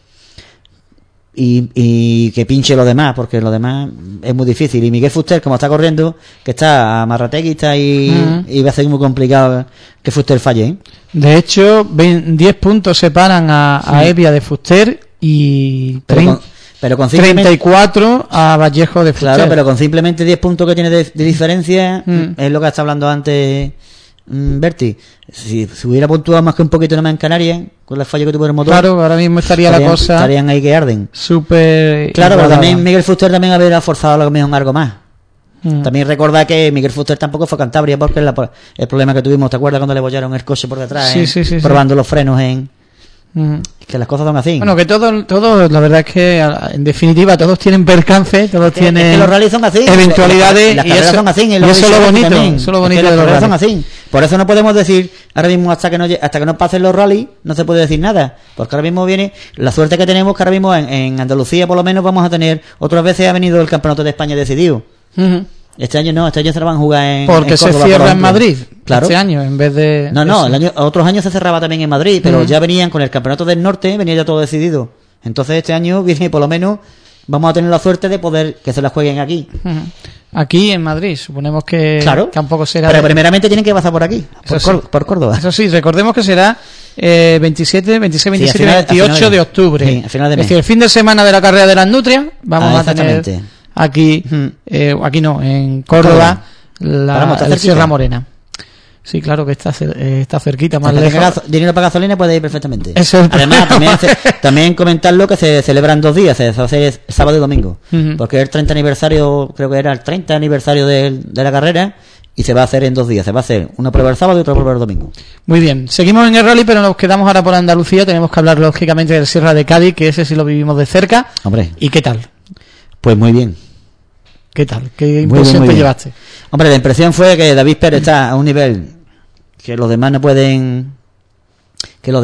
Y que pinche lo demás, porque lo demás es muy difícil. Y Miguel Fuster, como está corriendo, que está a Marrategui, está ahí, y va a ser muy complicado que Fuster falle, ¿eh? De hecho, 10 puntos separan a Evia de Fuster y pero con 34 a Vallejo de Fuster. Claro, pero con simplemente 10 puntos que tiene de diferencia, es lo que está hablando antes Berti. Si hubiera puntuado más que un poquito nomás en Canarias, con la falla que tuvo el motor, claro, ahora mismo estarían ahí que arden. Súper. Claro, pero también Miguel Fuster también habría forzado a lo mejor algo más. También recordar que Miguel Fuster tampoco fue a Cantabria, porque el problema que tuvimos, ¿te acuerdas cuando le bollaron el coche por detrás? Sí, probando los frenos que las cosas son así. Bueno, que todos, la verdad es que en definitiva todos tienen percance, todos tienen. Es que los rallies son así. Eventualidades. Las carreras son así. Y eso es lo bonito. Eso es lo bonito de los rallies. Son así. Por eso no podemos decir ahora mismo hasta que no pasen los rallies, no se puede decir nada. Porque ahora mismo viene la suerte que tenemos, que ahora mismo en Andalucía por lo menos vamos a tener, otras veces ha venido el Campeonato de España decidido. Este año no, este año se lo van a jugar porque en Córdoba, se cierra en Madrid, claro. Este año en vez de otros años se cerraba también en Madrid, pero ya venían con el Campeonato del Norte, venía ya todo decidido. Entonces este año viene, por lo menos vamos a tener la suerte de poder que se la jueguen aquí. Aquí en Madrid, suponemos que tampoco será. Pero primeramente tienen que pasar por aquí, por Córdoba. Eso sí, recordemos que será 27, 26, 27 y 28 de octubre. Sí, a final de mes. Es decir, el fin de semana de la carrera de las Nutrias vamos a tener aquí, aquí no, en Córdoba, el Sierra Morena. Sí, claro que está cerquita, más lejos. Dinero para gasolina puede ir perfectamente. Eso es. Además, también comentarlo que se celebran 2 días, se hace sábado y domingo, porque es el 30 aniversario, creo que era el 30 aniversario de la carrera, y se va a hacer en 2 días, se va a hacer una prueba el sábado y otra prueba el domingo. Muy bien, seguimos en el rally, pero nos quedamos ahora por Andalucía, tenemos que hablar lógicamente del Sierra de Cádiz, que ese sí lo vivimos de cerca. Hombre. ¿Y qué tal? Pues muy bien. ¿Qué tal? ¿Qué impresión te llevaste? Hombre, la impresión fue que David Pérez está a un nivel que los demás no pueden, los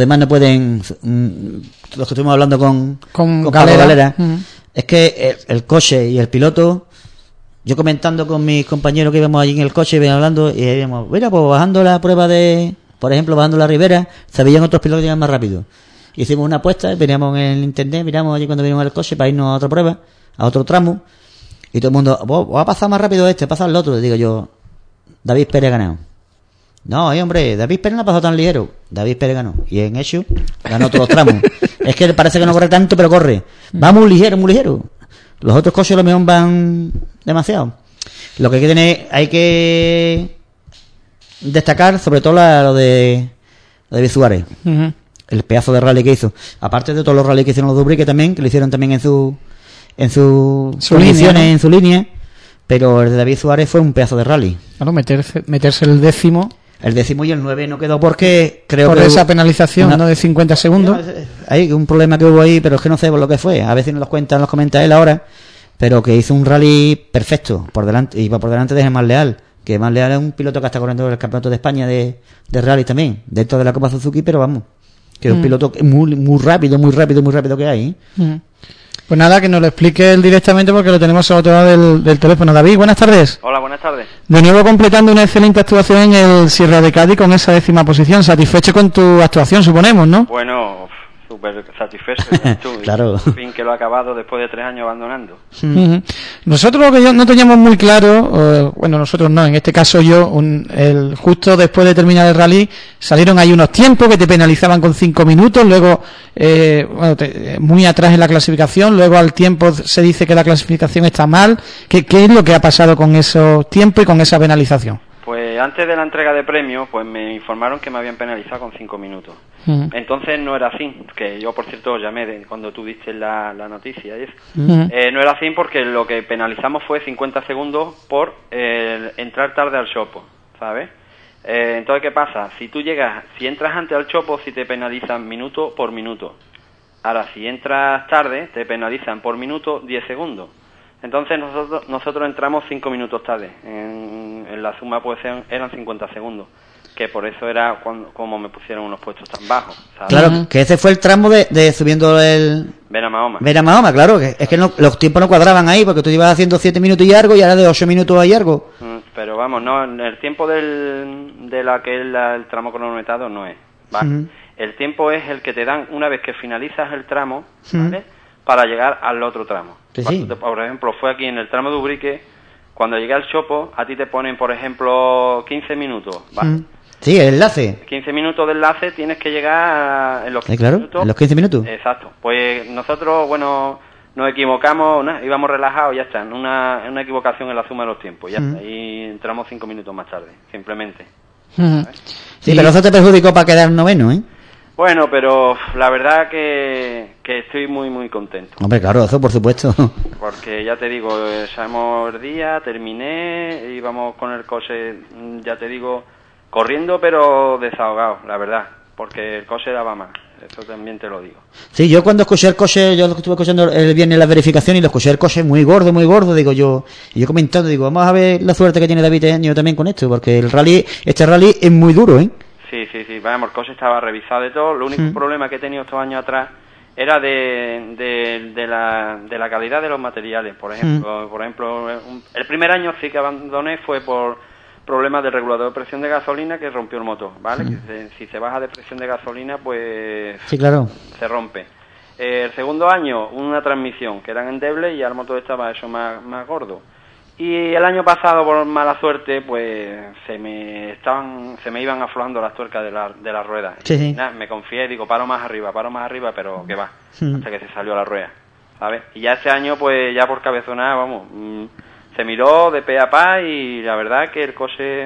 que estuvimos hablando con Pablo Galera, es que el coche y el piloto, yo comentando con mis compañeros que íbamos allí en el coche, íbamos hablando y íbamos, mira, pues bajando la prueba por ejemplo, bajando la Ribera, se veían otros pilotos que iban más rápido. Hicimos una apuesta, veníamos en el internet, miramos allí cuando vinimos al coche para irnos a otra prueba, a otro tramo, y todo el mundo, va a pasar más rápido pasa el otro. Le digo yo, David Pérez ganó. No, hombre, David Pérez no ha pasado tan ligero. David Pérez ganó. Y en hecho, ganó todos los tramos. Es que parece que no corre tanto, pero corre. Va muy ligero, muy ligero. Los otros coches a lo mejor van demasiado. Lo que hay que destacar, sobre todo lo de Suárez. El pedazo de rally que hizo. Aparte de todos los rallies que hicieron los Dubrique también, que lo hicieron también en sus condiciones, ¿no? En su línea, pero el de David Suárez fue un pedazo de rally. Claro, meterse el décimo. El décimo y el 9 no quedó porque creo por que esa penalización, ¿no? De 50 segundos. Hay un problema que hubo ahí, pero es que no sé por lo que fue. A veces nos lo comenta él ahora, pero que hizo un rally perfecto, por delante, iba por delante de Germán Leal, que Germán Leal es un piloto que está corriendo el Campeonato de España de rally también, dentro de la Copa Suzuki, pero vamos, que es un piloto muy rápido que hay. Pues nada, que nos lo explique él directamente porque lo tenemos al otro lado del teléfono. David, buenas tardes. Hola, buenas tardes. De nuevo completando una excelente actuación en el Sierra de Cádiz con esa 10ª posición. Satisfecho con tu actuación, suponemos, ¿no? Bueno, súper satisfecho. Claro. En fin, que lo ha acabado después de 3 años abandonando. Nosotros lo que no teníamos muy claro, bueno, nosotros no, en este caso yo, justo después de terminar el rally, salieron ahí unos tiempos que te penalizaban con 5 minutos, luego, muy atrás en la clasificación, luego al tiempo se dice que la clasificación está mal. ¿Qué es lo que ha pasado con esos tiempos y con esa penalización? Pues antes de la entrega de premios, pues me informaron que me habían penalizado con 5 minutos. Entonces no era así, que yo por cierto llamé cuando tú diste la noticia y eso. No era así porque lo que penalizamos fue 50 segundos por entrar tarde al chopo, ¿sabes? Entonces, ¿qué pasa? Si entras antes al chopo, si te penalizan minuto por minuto. Ahora, si entras tarde, te penalizan por minuto 10 segundos. Entonces nosotros entramos 5 minutos tarde. En la suma pues eran 50 segundos. Que por eso era como me pusieron unos puestos tan bajos, ¿sabes? Claro, que ese fue el tramo de subiendo el... Vera Mahoma, claro, que es que los tiempos no cuadraban ahí, porque tú ibas haciendo 7 minutos y algo, y ahora de 8 minutos y algo. Pero vamos, no, el tiempo de la que es el tramo cronometrado no es, ¿vale? El tiempo es el que te dan una vez que finalizas el tramo, ¿vale? Para llegar al otro tramo. Sí. Por ejemplo, fue aquí en el tramo de Ubrique, cuando llegué al chopo, a ti te ponen, por ejemplo, 15 minutos, ¿vale? Sí, el enlace. 15 minutos de enlace tienes que llegar en los 15 claro, minutos. En los 15 minutos. Exacto. Pues nosotros, bueno, nos equivocamos, íbamos relajados, ya está. Una equivocación en la suma de los tiempos, ya está. Y entramos 5 minutos más tarde, simplemente. Sí, pero eso te perjudicó para quedar noveno, ¿eh? Bueno, pero la verdad que estoy muy contento. Hombre, claro, eso por supuesto. Porque ya te digo, sabemos el día, terminé, íbamos con el coche, ya te digo, corriendo pero desahogado, la verdad, porque el coche daba más, eso también te lo digo. Sí, yo cuando escuché el coche, yo estuve escuchando el viernes la verificación y lo escuché el coche muy gordo, digo yo, y yo comentando, digo, vamos a ver la suerte que tiene David este año también con esto, porque este rally es muy duro, ¿eh? Sí, vamos, el coche estaba revisado de todo. Lo único problema que he tenido estos años atrás era de la calidad de los materiales. Por ejemplo, el primer año sí que abandoné fue por problemas del regulador de presión de gasolina que rompió el motor, ¿vale? Que si se baja de presión de gasolina, pues sí, claro, se rompe. El segundo año, una transmisión que eran endebles y ya el motor estaba hecho más gordo. Y el año pasado, por mala suerte, pues se me iban aflojando las tuercas de la rueda. Sí. Y nada, me confié, digo, paro más arriba, pero que va, hasta que se salió la rueda, ¿sabes? Y ya ese año, pues ya por cabezonada, vamos, se miró de pe a pa y la verdad que el coche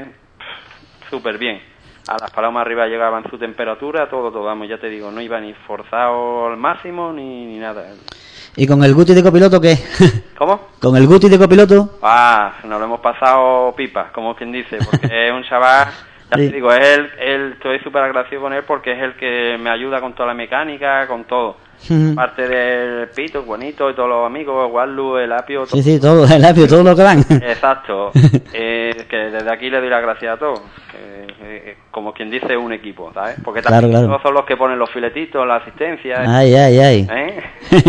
súper bien. A las palomas arriba llegaban su temperatura, todo, vamos, ya te digo, no iba ni forzado al máximo ni nada. ¿Y con el Guti de copiloto qué? ¿Cómo? ¿Con el Guti de copiloto? Nos lo hemos pasado pipa, como quien dice, porque es un chaval, ya te digo, estoy súper agradecido con él porque es el que me ayuda con toda la mecánica, con todo. Parte del Pito, bonito, y todos los amigos, Wallu, el Apio. Todo. Sí, todo, el Apio, todo lo que van. Exacto. Que desde aquí le doy las gracias a todos. Como quien dice, un equipo, ¿sabes? Porque también todos son los que ponen los filetitos, la asistencia. Ay. ¿Eh?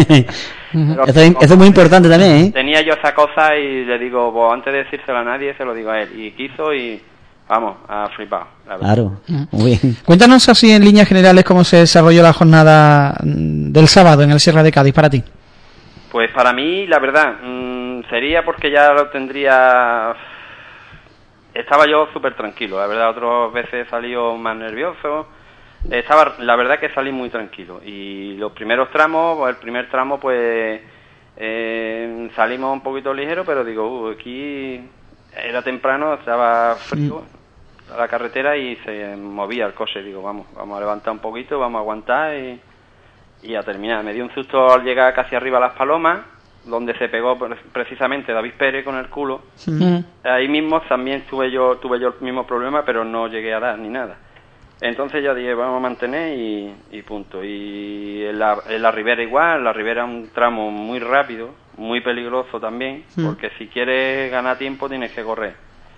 Eso es muy importante también, ¿eh? Tenía yo esa cosa y le digo, pues antes de decírselo a nadie, se lo digo a él. Y quiso y... Vamos, ha flipado. Claro, muy bien. Cuéntanos así en líneas generales cómo se desarrolló la jornada del sábado en el Sierra de Cádiz para ti. Pues para mí, la verdad, sería porque ya lo tendría... Estaba yo súper tranquilo, la verdad, otras veces he salido más nervioso. La verdad que salí muy tranquilo. Y los primeros tramos, el primer tramo, pues salimos un poquito ligero, pero digo, aquí era temprano, estaba frío a la carretera y se movía el coche. Digo, vamos a levantar un poquito, vamos a aguantar y a terminar. Me dio un susto al llegar casi arriba a Las Palomas, donde se pegó precisamente David Pérez con el culo. Ahí mismo también tuve yo el mismo problema, pero no llegué a dar ni nada. Entonces ya dije, vamos a mantener y punto. Y en la Ribera igual, la Ribera es un tramo muy rápido, muy peligroso también, porque si quieres ganar tiempo tienes que correr.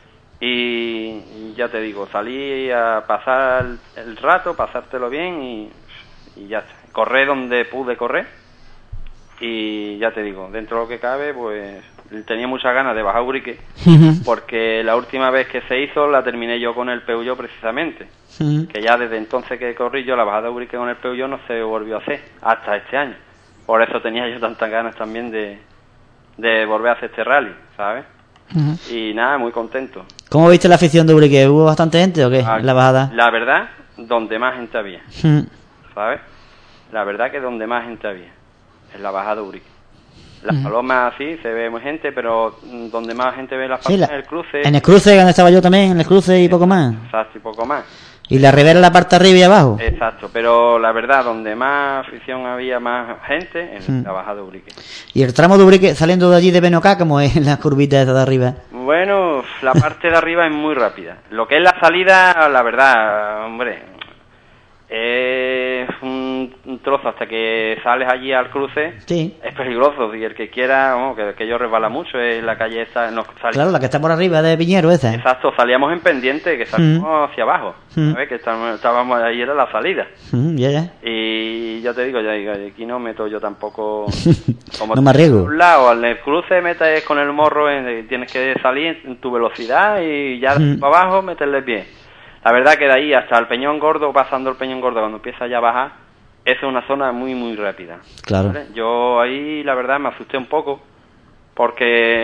Y ya te digo, salí a pasar el rato, pasártelo bien y ya está. Corré donde pude correr y ya te digo, dentro de lo que cabe, pues tenía muchas ganas de bajar Ubrique, porque la última vez que se hizo la terminé yo con el Peugeot precisamente, que ya desde entonces que corrí yo la bajada de Ubrique con el Peugeot no se volvió a hacer hasta este año. Por eso tenía yo tantas ganas también de volver a hacer este rally, ¿sabes? Y nada, muy contento. ¿Cómo viste la afición de Ubrique? ¿Hubo bastante gente o qué? En la bajada. La verdad, donde más gente había, ¿sabes? La verdad que donde más gente había, en la bajada de Ubrique. Las Palomas sí, se ve muy gente, pero donde más gente ve las Palomas es el cruce. En el cruce, donde estaba yo también, en el cruce y poco más. Exacto, y poco más. Y la Ribera en la parte arriba y abajo. Exacto, pero la verdad, donde más afición había, más gente, en la bajada de Ubrique. ¿Y el tramo de Ubrique saliendo de allí de Benocá, como es en las curvitas de arriba? Bueno, la parte de arriba es muy rápida. Lo que es la salida, la verdad, hombre, es un trozo hasta que sales allí al cruce. Sí. Es peligroso, y el que quiera, que yo resbala mucho, es la calle esa. Claro, la que está por arriba de Piñero, esa. Exacto, salíamos en pendiente, que salimos hacia abajo, ¿sabes? Que estábamos ahí, era la salida. Y ya te digo, aquí no meto yo tampoco. Como no me arriesgo. Un lado, al cruce metes con el morro, tienes que salir en tu velocidad y ya para abajo meterle el pie. La verdad que de ahí hasta el Peñón Gordo, pasando el Peñón Gordo, cuando empieza ya a bajar, es una zona muy, muy rápida. Claro. ¿Vale? Yo ahí, la verdad, me asusté un poco, porque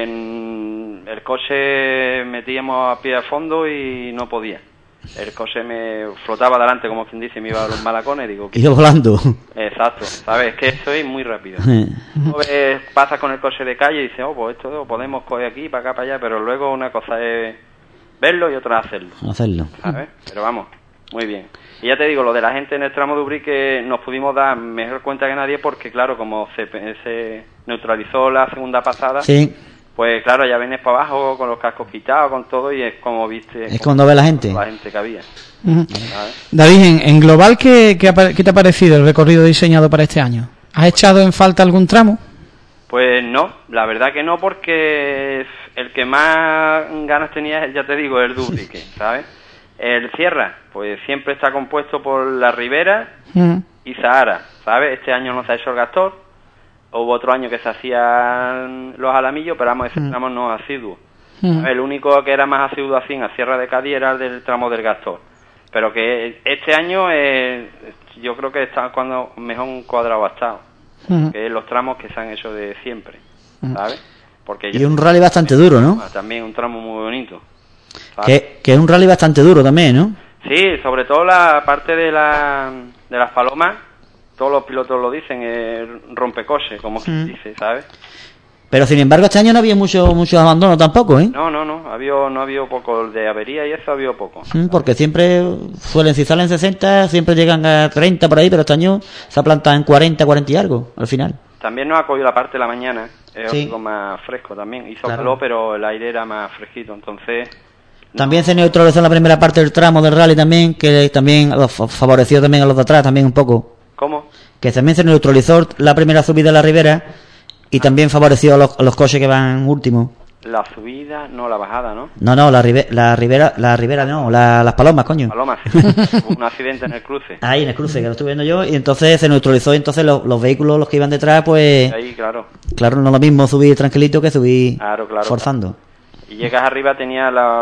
el coche metíamos a pie a fondo y no podía. El coche me flotaba adelante, como quien dice, me iba a los malacones, digo... Iba volando. Exacto, ¿sabes? Que eso es muy rápido. Pasas con el coche de calle y dices, pues esto podemos coger aquí, para acá, para allá, pero luego una cosa es verlo y otra hacerlo. ¿Sabes? Pero vamos, muy bien. Y ya te digo, lo de la gente en el tramo de Ubrique nos pudimos dar mejor cuenta que nadie porque, claro, como se neutralizó la segunda pasada, pues claro, ya vienes para abajo con los cascos quitados, con todo, y es como viste... Es cuando ve la gente. La gente que había. David, en global, ¿qué te ha parecido el recorrido diseñado para este año? ¿Has echado en falta algún tramo? Pues no, la verdad que no, porque el que más ganas tenía, ya te digo, el de Ubrique, ¿sabes? El Sierra, pues siempre está compuesto por la Ribera y Sahara, ¿sabes? Este año no se ha hecho el Gastor, hubo otro año que se hacían los Alamillos, pero vamos, ese tramo no es asiduo. El único que era más asiduo así en la Sierra de Cádiz era el del tramo del Gastor, pero que este año yo creo que está cuando mejor cuadrado ha estado, que es los tramos que se han hecho de siempre, ¿sabes? Porque y un rally bastante duro, ¿no? También un tramo muy bonito. Que es un rally bastante duro también, ¿no? Sí, sobre todo la parte de las Palomas, todos los pilotos lo dicen, rompecoche, como se dice, ¿sabes? Pero sin embargo este año no había mucho abandono tampoco, ¿eh? No había poco de avería y eso había poco. Porque siempre si salen 60, siempre llegan a 30 por ahí, pero este año se ha plantado en 40 y algo, al final. También nos ha cogido la parte de la mañana, es algo más fresco también. Hizo calor, pero el aire era más fresquito, entonces... También se neutralizó en la primera parte del tramo del rally también, que también favoreció también a los de atrás también un poco. ¿Cómo? Que también se neutralizó la primera subida de la Ribera y también favoreció a los coches que van últimos. La subida, no la bajada, ¿no? No, la Ribera no, las Palomas, coño. Palomas, sí. Hubo un accidente en el cruce. Ahí, en el cruce, que lo estuve viendo yo, y entonces se neutralizó, y entonces los vehículos, los que iban detrás, pues... Ahí, claro. Claro, no es lo mismo subir tranquilito que subir forzando. Claro. Y llegas arriba, me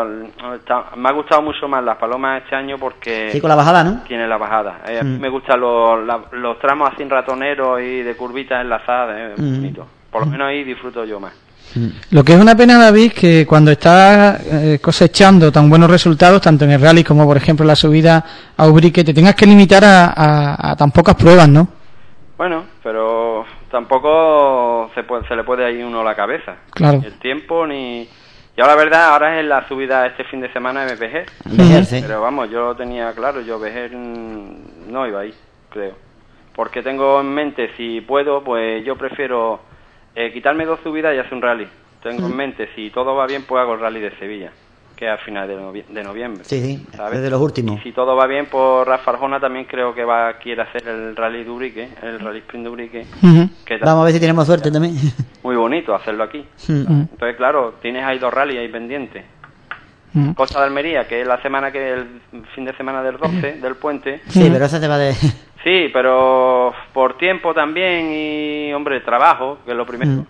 ha gustado mucho más las Palomas este año porque... Sí, con la bajada, ¿no? Tiene la bajada. A mí me gustan los tramos así ratoneros y de curvitas enlazadas, bonito. Por lo menos ahí disfruto yo más. Lo que es una pena, David, que cuando estás cosechando tan buenos resultados, tanto en el rally como, por ejemplo, la subida a Ubrique, te tengas que limitar a tan pocas pruebas, ¿no? Bueno, pero tampoco se le puede ir uno a la cabeza. Claro. Ni el tiempo, ni... Yo la verdad, ahora es la subida este fin de semana de Vejer. Sí. Pero vamos, yo lo tenía claro, yo Vejer no iba ahí, creo. Porque tengo en mente, si puedo, pues yo prefiero quitarme 2 subidas y hacer un rally. Tengo en mente, si todo va bien, pues hago el rally de Sevilla. que a finales de noviembre. Sí, ¿sabes? desde los últimos. Y si todo va bien, por Rafa Arjona también creo que quiere hacer el Rally de Ubrique, el Rally Sprint de Ubrique. Vamos a ver si tenemos suerte también. Muy bonito hacerlo aquí. Entonces, claro, tienes ahí 2 rallies ahí pendientes. Costa de Almería, que es el fin de semana del 12, del puente. Sí, pero esa te va de... Sí, pero por tiempo también y, hombre, trabajo, que es lo primero.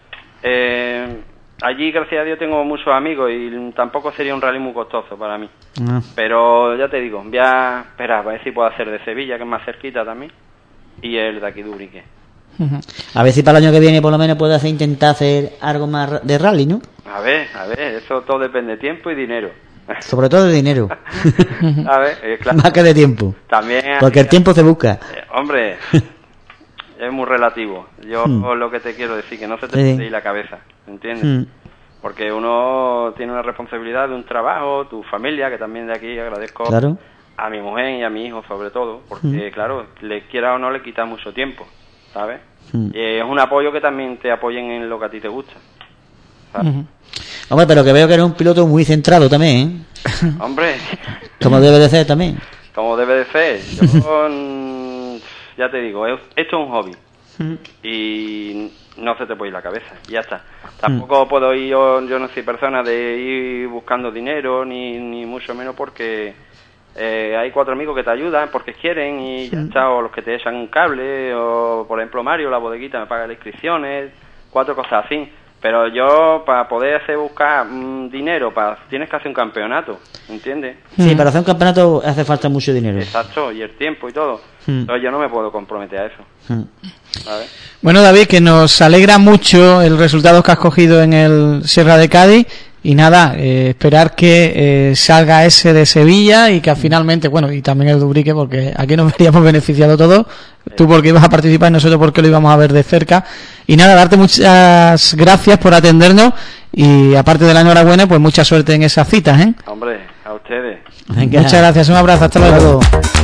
Allí, gracias a Dios, tengo muchos amigos y tampoco sería un rally muy costoso para mí. Pero ya te digo, voy a esperar, a ver si puedo hacer de Sevilla, que es más cerquita también, y el de aquí de Ubrique. A ver si para el año que viene por lo menos puedes intentar hacer algo más de rally, ¿no? A ver, eso todo depende de tiempo y dinero. Sobre todo de dinero. A ver, claro. Más que de tiempo. También. Porque el tiempo se busca. Hombre, es muy relativo. Yo lo que te quiero decir, que no se te puede ir la cabeza, ¿entiendes? Porque uno tiene una responsabilidad de un trabajo, tu familia, que también de aquí agradezco a mi mujer y a mi hijo sobre todo, porque claro, le quiera o no le quita mucho tiempo, ¿sabes? Y es un apoyo que también te apoyen en lo que a ti te gusta, ¿sabes? Hombre, pero que veo que eres un piloto muy centrado también, ¿eh? Hombre. Como debe de ser también. Como debe de ser. Yo, ya te digo, esto es un hobby. Y no se te puede ir la cabeza. Y ya está. Tampoco puedo ir, yo no soy persona de ir buscando dinero, ni mucho menos porque hay 4 amigos que te ayudan porque quieren y ya está. O los que te echan un cable, o por ejemplo Mario, la bodeguita, me paga las inscripciones, 4 cosas así. Pero yo, para poder buscar dinero, tienes que hacer un campeonato, ¿entiendes? Sí, para hacer un campeonato hace falta mucho dinero. Exacto, y el tiempo y todo. Entonces yo no me puedo comprometer a eso. ¿Sabes? Bueno, David, que nos alegra mucho el resultado que has cogido en el Sierra de Cádiz. Y nada, esperar que salga ese de Sevilla y que finalmente, bueno, y también el de Ubrique, porque aquí nos veríamos beneficiados todos. Tú porque ibas a participar y nosotros porque lo íbamos a ver de cerca. Y nada, darte muchas gracias por atendernos y aparte de la enhorabuena, pues mucha suerte en esas citas, ¿eh? Hombre, a ustedes. Venga. Muchas gracias, un abrazo, hasta luego.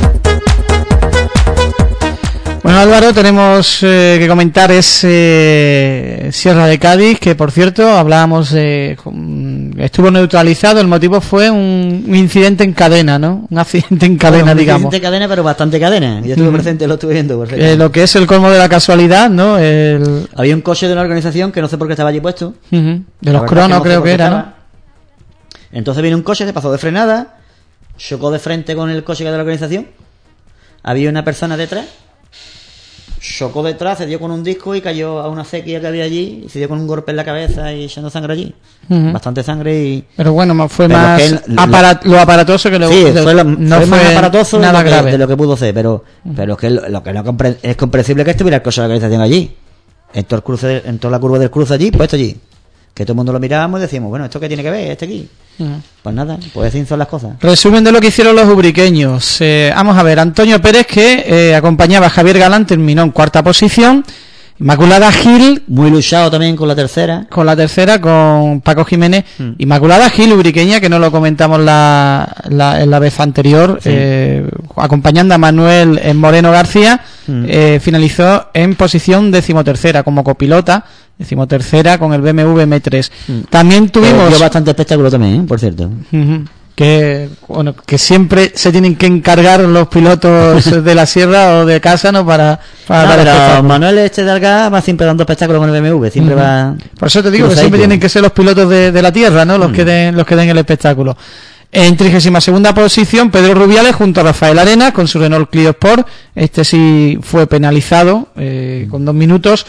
Bueno, Álvaro, tenemos que comentar ese Sierra de Cádiz, que por cierto, hablábamos estuvo neutralizado, el motivo fue un incidente en cadena, ¿no? Un accidente en cadena, digamos. Un accidente en cadena, pero bastante cadena. Yo estuve presente, lo estuve viendo. Lo que es el colmo de la casualidad, ¿no? Había un coche de una organización que no sé por qué estaba allí puesto. De los Cronos, creo que era, ¿no? Entonces vino un coche, se pasó de frenada, chocó de frente con el coche de la organización. Había una persona detrás. Chocó detrás, se dio con un disco y cayó a una acequia que había allí y se dio con un golpe en la cabeza y echando sangre allí. Bastante sangre y... Pero bueno, fue más lo aparatoso que no fue más aparatoso nada grave de lo que pudo ser, pero es que lo que no es comprensible que estuviera el coche de la organización allí. En toda la curva del cruce allí, puesto allí. Que todo el mundo lo mirábamos y decíamos, bueno, ¿esto qué tiene que ver? ¿Este aquí? Pues nada, pues así son las cosas. Resumen de lo que hicieron los ubriqueños. Vamos a ver, Antonio Pérez, que acompañaba a Javier Galán, terminó en 4ª posición. Inmaculada Gil, muy luchado también con la tercera. Con Paco Jiménez. Inmaculada Gil, ubriqueña, que no lo comentamos en la vez anterior, acompañando a Manuel Moreno García, finalizó en posición 13ª como copilota, 13ª con el BMW M3. También tuvimos... dio bastante espectáculo también, por cierto. Que siempre se tienen que encargar los pilotos de la sierra o de casa, ¿no? Para dar espectáculo. Manuel de Alga va siempre dando espectáculo con el BMW, siempre va... Por eso te digo que siempre tienen que ser los pilotos de la tierra, ¿no? Los que den el espectáculo. En 32ª posición, Pedro Rubiales junto a Rafael Arenas con su Renault Clio Sport. Este sí fue penalizado con 2 minutos.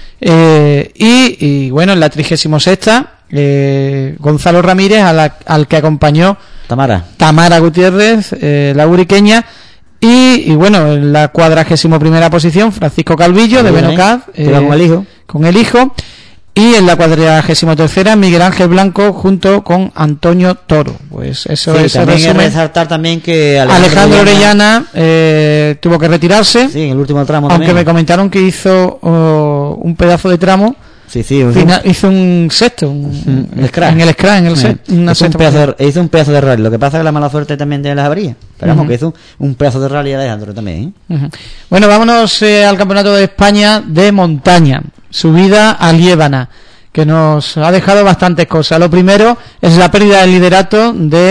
Y bueno, en la 36ª, Gonzalo Ramírez, al que acompañó Tamara Gutiérrez, la ubriqueña, y bueno, en la 41ª posición, Francisco Calvillo, de Benocad, con el hijo, y en la 43ª, Miguel Ángel Blanco junto con Antonio Toro. Pues eso es el resumen. Resaltar también que Alejandro Orellana tuvo que retirarse, en el último tramo aunque también. me comentaron que hizo un pedazo de tramo. Hizo un sexto en el scratch, hizo un pedazo de rally. Lo que pasa es que la mala suerte también de las averías, pero vamos, que hizo un pedazo de rally Alejandro también, Bueno, vámonos al Campeonato de España de montaña, subida a Liébana, que nos ha dejado bastantes cosas. Lo primero es la pérdida del liderato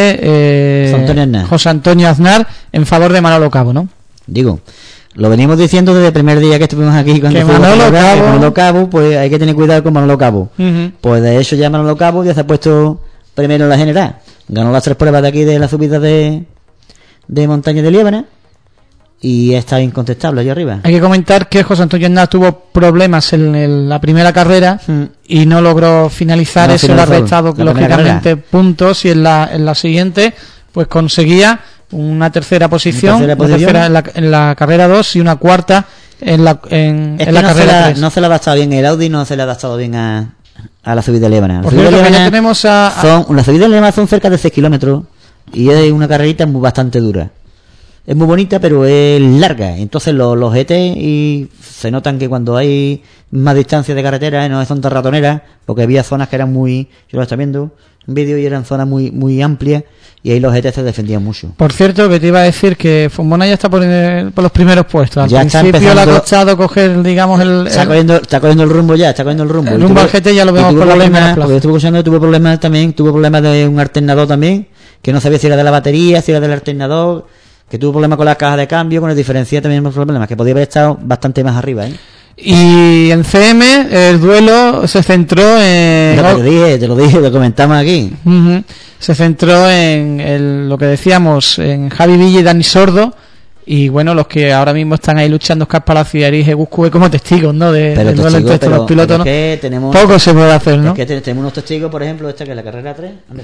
de José Antonio Aznar en favor de Manolo Cabo, ¿no? Digo, lo venimos diciendo desde el primer día que estuvimos aquí, cuando que Manolo Cabo, pues hay que tener cuidado con Manolo Cabo. Pues de hecho ya Manolo Cabo ya se ha puesto primero en la general, ganó las 3 pruebas de aquí de la subida de montaña de Liébana y está incontestable allá arriba. Hay que comentar que José Antonio Aznar tuvo problemas en la primera carrera y no logró finalizar, eso le ha restado lógicamente puntos, y en la siguiente pues conseguía una tercera posición, en la carrera 2 y una cuarta en la carrera 3. No se le ha adaptado bien el Audi, no se le ha adaptado bien a la subida de Liébana. Por cierto, ya tenemos la subida de Liébana son cerca de 6 kilómetros y es una carrerita bastante dura. Es muy bonita, pero es larga. Entonces los GT y se notan que cuando hay más distancia de carretera no son tan ratoneras, porque había zonas que eran muy, yo lo estaba viendo en vídeo, y eran zonas muy amplias, y ahí los GT se defendían mucho. Por cierto, que te iba a decir que Fombona ya está por los primeros puestos. Al principio le ha costado coger, digamos, está cogiendo el rumbo ya, está cogiendo el rumbo. El rumbo al GT ya lo vemos por la primera plaza. Tuve problemas de un alternador también, que no sabía si era de la batería, si era del alternador, que tuvo problemas con la caja de cambio, con el diferencial también problemas, que podía haber estado bastante más arriba, ¿eh? Y en CM el duelo se centró en... Te lo dije, lo comentamos aquí. Se centró en lo que decíamos, en Javi Villa y Dani Sordo, y bueno, los que ahora mismo están ahí luchando, Oscar Palacio y Ariel Guscue como testigos, ¿no? Del duelo entre estos dos pilotos, ¿no? Tenemos, poco se puede hacer, ¿no? Es que tenemos unos testigos, por ejemplo, esta que es la carrera 3. ¿Dónde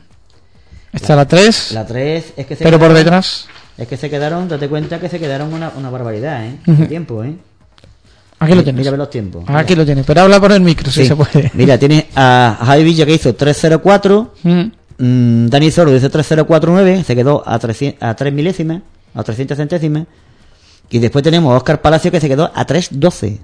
está? Está la 3. La 3 es que pero por detrás. Es que se quedaron, date cuenta que se quedaron una barbaridad, ¿eh? De tiempo, ¿eh? Aquí lo tienes. Mira los tiempos. Aquí lo tienes, pero habla por el micro, si se puede. Mira, tienes a Javi Villa que hizo 304, Dani Sordo hizo 3049, se quedó a 3 milésimas, a 300 centésimas, y después tenemos a Óscar Palacio que se quedó a 312.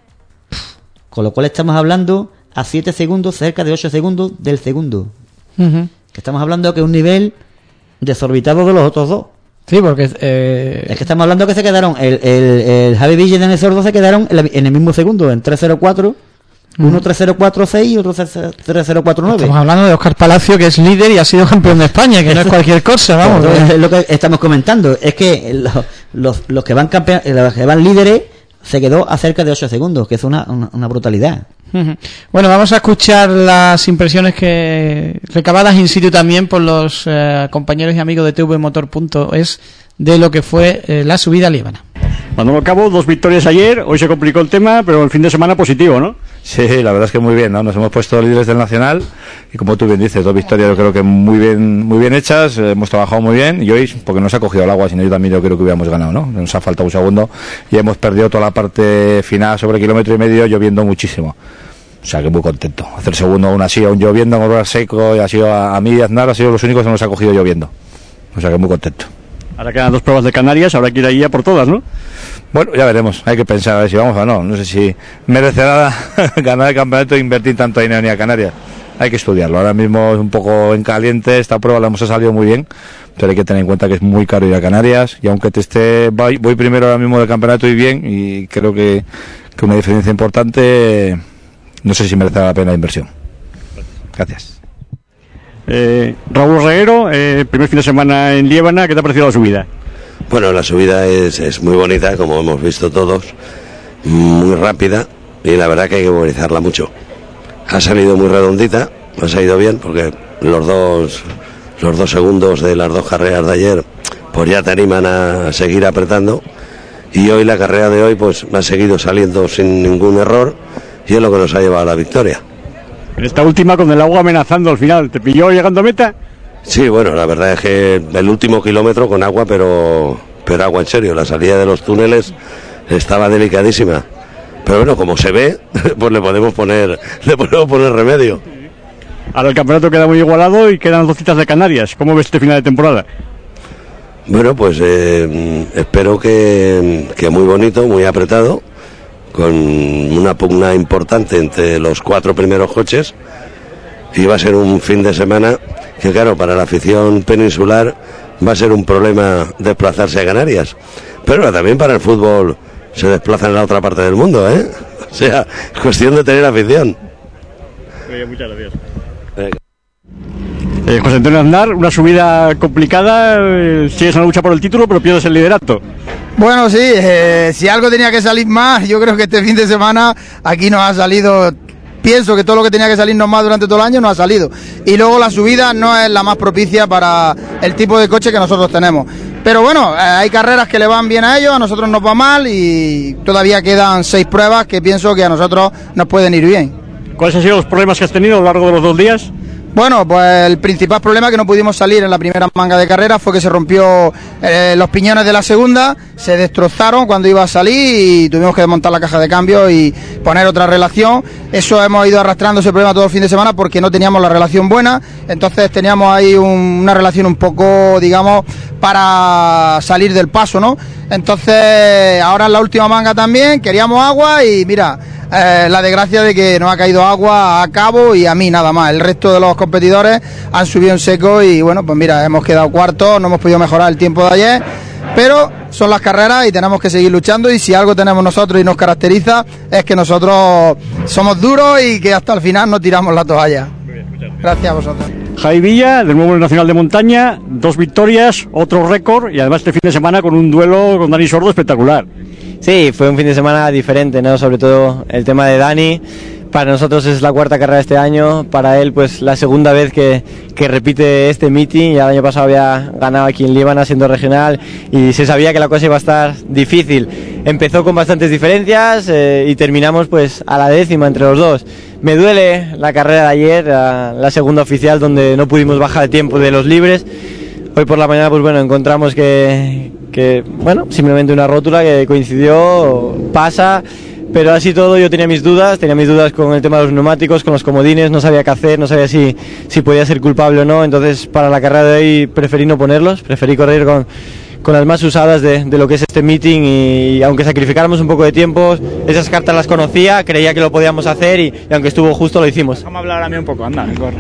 Con lo cual estamos hablando a 7 segundos, cerca de 8 segundos del segundo. Que estamos hablando que es un nivel desorbitado de los otros dos. Sí, porque es que estamos hablando que se quedaron el Javi Villa y Dani Sordo se quedaron en el mismo segundo, en 304, uno 3046 y otro 3049. Estamos hablando de Óscar Palacio, que es líder y ha sido campeón de España, que no es cualquier cosa, vamos. Es lo que estamos comentando, es que los que van los que van líderes se quedó a cerca de 8 segundos, que es una brutalidad. Bueno, vamos a escuchar las impresiones que recabadas in situ también por los compañeros y amigos de tvmotor.es de lo que fue la subida a Liébana. Manolo Cabo, 2 victorias ayer, hoy se complicó el tema, pero el fin de semana positivo, ¿no? Sí, la verdad es que muy bien, ¿no? Nos hemos puesto líderes del Nacional y como tú bien dices, 2 victorias yo creo que muy bien hechas, hemos trabajado muy bien y hoy, porque nos ha cogido el agua, sino yo también creo que hubiéramos ganado, ¿no? Nos ha faltado un segundo y hemos perdido toda la parte final sobre 1,5 kilómetros, lloviendo muchísimo. O sea que muy contento. Hacer segundo aún así, aún lloviendo, en seco, y ha sido a mí y a Aznar, ha sido los únicos que nos ha cogido lloviendo. O sea que muy contento. Ahora quedan 2 pruebas de Canarias, habrá que ir ahí a por todas, ¿no? Bueno, ya veremos, hay que pensar a ver si vamos o no. No sé si merecerá ganar el campeonato e invertir tanto dinero ni a Canarias. Hay que estudiarlo, ahora mismo es un poco en caliente, esta prueba la hemos salido muy bien, pero hay que tener en cuenta que es muy caro ir a Canarias, y aunque voy primero ahora mismo del campeonato y bien, y creo que una diferencia importante, no sé si merecerá la pena la inversión. Gracias. Raúl Reguero, primer fin de semana en Liébana, ¿qué te ha parecido la subida? Bueno, la subida es muy bonita, como hemos visto todos, muy rápida, y la verdad que hay que movilizarla mucho. Ha salido muy redondita, ha salido bien, porque los dos segundos de las 2 carreras de ayer pues ya te animan a seguir apretando, y hoy la carrera de hoy pues me ha seguido saliendo sin ningún error, y es lo que nos ha llevado a la victoria. En esta última con el agua amenazando al final, ¿te pilló llegando a meta? Sí, bueno, la verdad es que el último kilómetro con agua, pero agua en serio, la salida de los túneles estaba delicadísima. Pero bueno, como se ve, pues le podemos poner remedio. Ahora el campeonato queda muy igualado y quedan 2 citas de Canarias. ¿Cómo ves este final de temporada? Bueno, pues espero que muy bonito, muy apretado, con una pugna importante entre los 4 primeros coches, y va a ser un fin de semana que, claro, para la afición peninsular va a ser un problema desplazarse a Canarias, pero también para el fútbol se desplazan en la otra parte del mundo, ¿eh? O sea, es cuestión de tener afición. Muchas gracias. José Antonio Aznar, una subida complicada, sigues en la lucha por el título, pero pierdes el liderato. Bueno, sí, si algo tenía que salir más, yo creo que este fin de semana aquí nos ha salido, pienso que todo lo que tenía que salirnos más durante todo el año nos ha salido. Y luego la subida no es la más propicia para el tipo de coche que nosotros tenemos. Pero bueno, hay carreras que le van bien a ellos, a nosotros nos va mal y todavía quedan 6 pruebas que pienso que a nosotros nos pueden ir bien. ¿Cuáles han sido los problemas que has tenido a lo largo de los 2 días? Bueno, pues el principal problema que no pudimos salir en la primera manga de carrera fue que se rompió los piñones de la segunda, se destrozaron cuando iba a salir y tuvimos que desmontar la caja de cambio y poner otra relación. Eso hemos ido arrastrando ese problema todo el fin de semana porque no teníamos la relación buena, entonces teníamos ahí una relación un poco, digamos, para salir del paso, ¿no? Entonces, ahora en la última manga también queríamos agua y mira, la desgracia de que nos ha caído agua a Cabo y a mí nada más. El resto de los competidores han subido en seco y bueno, pues mira, hemos quedado cuartos, no hemos podido mejorar el tiempo de ayer, pero son las carreras y tenemos que seguir luchando y si algo tenemos nosotros y nos caracteriza es que nosotros somos duros y que hasta el final no tiramos la toalla. Gracias a vosotros. Javi Villa, del nuevo Nacional de Montaña, 2 victorias, otro récord y además este fin de semana con un duelo con Dani Sordo espectacular. Sí, fue un fin de semana diferente, ¿no? Sobre todo el tema de Dani. Para nosotros es la 4ª carrera de este año, para él pues la segunda vez que repite este meeting. Ya el año pasado había ganado aquí en Líbana siendo regional y se sabía que la cosa iba a estar difícil. Empezó con bastantes diferencias y terminamos pues a la 10ª entre los dos. Me duele la carrera de ayer, la segunda oficial donde no pudimos bajar el tiempo de los libres. Hoy por la mañana pues bueno, encontramos que bueno, simplemente una rótula que coincidió, pasa. Pero así todo yo tenía mis dudas con el tema de los neumáticos, con los comodines, no sabía qué hacer, no sabía si podía ser culpable o no, entonces para la carrera de hoy preferí no ponerlos, preferí correr con las más usadas de lo que es este meeting y aunque sacrificáramos un poco de tiempo, esas cartas las conocía, creía que lo podíamos hacer y aunque estuvo justo lo hicimos. Vamos a hablar a mí un poco, anda, corre.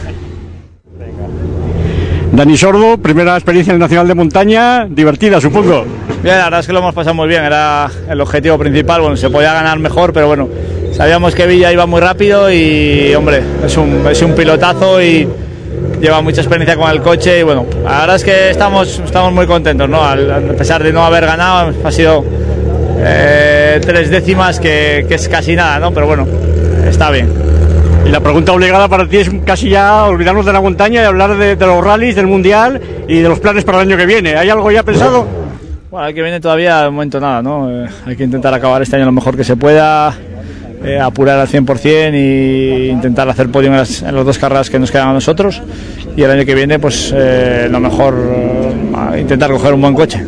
Dani Sordo, primera experiencia en el Nacional de Montaña, divertida supongo. Bien, la verdad es que lo hemos pasado muy bien, era el objetivo principal, bueno, se podía ganar mejor, pero bueno, sabíamos que Villa iba muy rápido y, hombre, es un pilotazo y lleva mucha experiencia con el coche y, bueno, la verdad es que estamos muy contentos, ¿no? A pesar de no haber ganado, ha sido 3 décimas que es casi nada, ¿no? Pero bueno, está bien. Y la pregunta obligada para ti es casi ya olvidarnos de la montaña y hablar de los rallies, del mundial y de los planes para el año que viene. ¿Hay algo ya pensado? Bueno, el que viene todavía de momento nada, ¿no? Hay que intentar acabar este año lo mejor que se pueda, apurar al 100% e intentar hacer podio en las 2 carreras que nos quedan a nosotros y el año que viene pues lo mejor intentar coger un buen coche.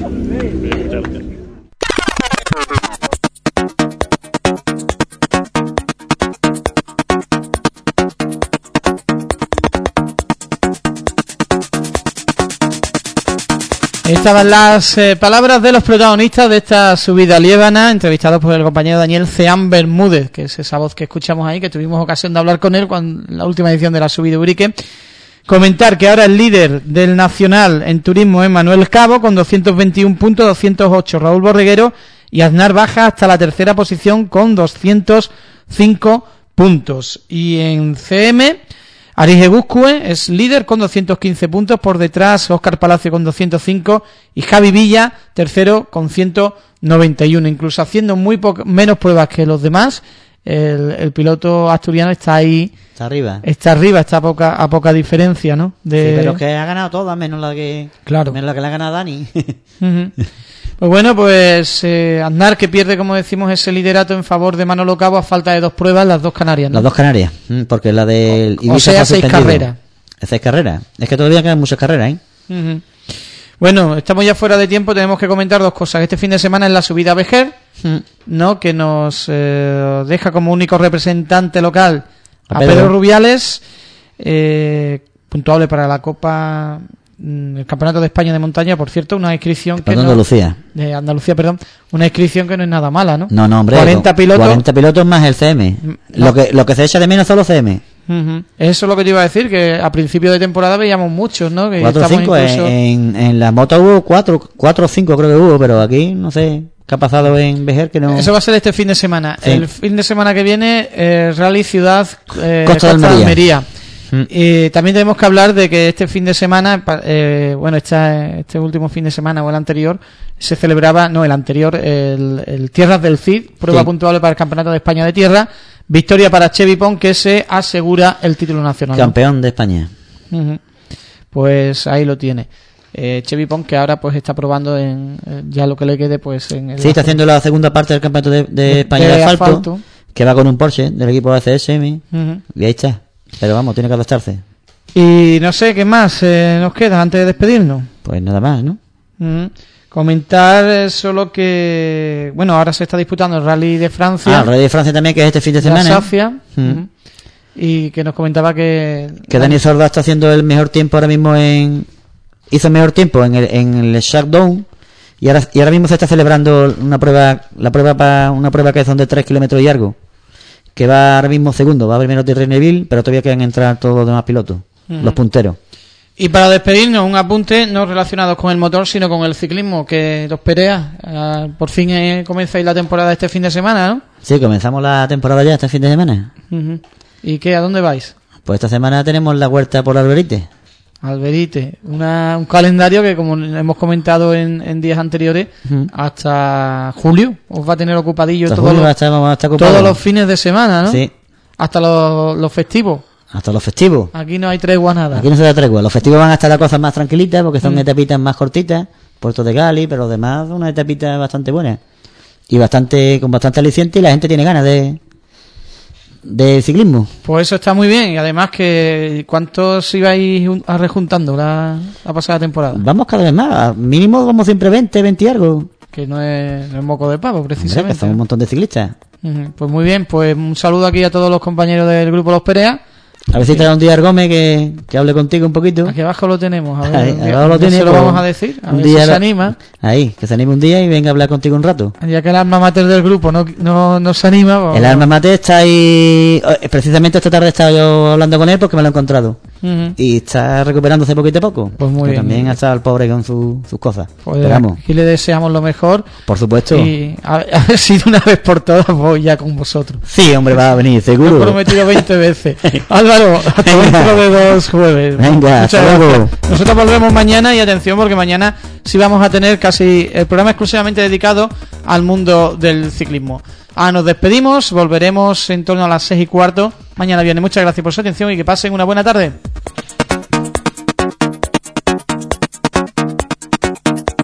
Estaban las palabras de los protagonistas de esta subida liébana, entrevistados por el compañero Daniel Ceán Bermúdez, que es esa voz que escuchamos ahí, que tuvimos ocasión de hablar con él en la última edición de la subida Ubrique. Comentar que ahora el líder del Nacional en turismo es Manuel Cabo, con 221 puntos, 208 Raúl Borreguero, y Aznar baja hasta la 3ª posición con 205 puntos. Y en CM... Aris Eguzcue es líder con 215 puntos, por detrás Óscar Palacio con 205 y Javi Villa tercero con 191, incluso haciendo menos pruebas que los demás. El piloto asturiano está ahí, está a poca diferencia, ¿no? Sí, pero que ha ganado todas menos la que le ha ganado Dani. Pues bueno, pues Aznar, que pierde, como decimos, ese liderato en favor de Manolo Cabo a falta de 2 pruebas, las 2 Canarias, ¿no? Las 2 Canarias, porque la del Ibiza, o sea, 6 carreras. 6 carreras. Es que todavía quedan muchas carreras, ¿eh? Bueno, estamos ya fuera de tiempo, tenemos que comentar 2 cosas. Este fin de semana es la subida a Vejer, ¿no? Que nos deja como único representante local a Pedro Rubiales, puntuable para la Copa... el Campeonato de España de Montaña, por cierto, una inscripción que de Andalucía, una inscripción que no es nada mala, ¿no? No, hombre, 40 pilotos más el CM. No. Lo que se echa de menos son los CM. Eso es lo que te iba a decir, que a principio de temporada veíamos muchos, ¿no? Que 4 o 5, incluso... en la moto hubo 4 o 5 creo que hubo, pero aquí no sé ¿Qué ha pasado en Vejer? Que no... Eso va a ser este fin de semana. Sí. El fin de semana que viene, Rally Ciudad Costa de Almería. Y también tenemos que hablar de que este fin de semana, este último fin de semana o el anterior, se celebraba, el Tierras del Cid, prueba puntuable para el Campeonato de España de Tierra, victoria para Chevy Pons, que se asegura el título nacional. Campeón de España. Pues ahí lo tiene. Chevy Pons, que ahora pues está probando en ya lo que le quede pues en el... Sí, está haciendo la segunda parte del Campeonato de España de asfalto, que va con un Porsche del equipo ACS, y ahí está. Pero vamos, tiene que adaptarse. Y no sé, ¿qué más nos queda antes de despedirnos? Pues nada más, ¿no? Comentar solo que... Bueno, ahora se está disputando el Rally de Francia. El Rally de Francia también, que es este fin de semana. La Safia. Y que nos comentaba que Dani Sorda está haciendo el mejor tiempo ahora mismo hizo el mejor tiempo en el Shackdown. Y ahora mismo se está celebrando una prueba que son de 3 kilómetros y algo. Que va ahora mismo segundo, va primero Thierry Neville, pero todavía quedan entrar todos los demás pilotos, los punteros. Y para despedirnos, un apunte no relacionado con el motor, sino con el ciclismo, que los Perea, por fin comenzáis la temporada este fin de semana, ¿no? Sí, comenzamos la temporada ya este fin de semana. ¿Y qué? ¿A dónde vais? Pues esta semana tenemos la vuelta por Alberite. Alberite, un calendario que, como hemos comentado en días anteriores, hasta julio os va a tener ocupadillo todos los fines de semana, ¿no? Sí. Hasta los festivos. Hasta los festivos. Aquí no hay tregua nada. Aquí no se da tregua. Los festivos van a estar las cosas más tranquilitas porque son etapitas más cortitas, Puerto de Gali, pero además una etapita bastante buena y con bastante aliciente, y la gente tiene ganas de ciclismo. Pues eso está muy bien. Y además, que ¿cuántos ibais rejuntando la pasada temporada? Vamos cada vez más, mínimo como siempre 20 y algo, que no es moco de pavo, precisamente. Hombre, que son un montón de ciclistas. Pues muy bien, pues un saludo aquí a todos los compañeros del grupo Los Perea. A ver si trae un día Gómez que hable contigo un poquito. Aquí abajo lo tenemos. A ver, ahí abajo lo tiene, se lo vamos a decir. A ver si se anima. Ahí, que se anime un día y venga a hablar contigo un rato. Ya que el alma mater del grupo no se anima. Pues, el alma mater está ahí. Precisamente esta tarde he estado yo hablando con él porque me lo he encontrado. Y está recuperándose poquito a poco. Pues muy bien. También ha estado el pobre con sus cosas. Pues aquí le deseamos lo mejor. Por supuesto. Y a ver si de una vez por todas voy ya con vosotros. Sí, hombre, va a venir, seguro. Lo he prometido 20 veces. Álvaro, hasta dentro de 2 jueves. Venga, hasta luego. Nosotros volvemos mañana, y atención, porque mañana sí vamos a tener casi el programa exclusivamente dedicado al mundo del ciclismo. Nos despedimos, volveremos en torno a las 6:15 mañana viernes. Muchas gracias por su atención y que pasen una buena tarde.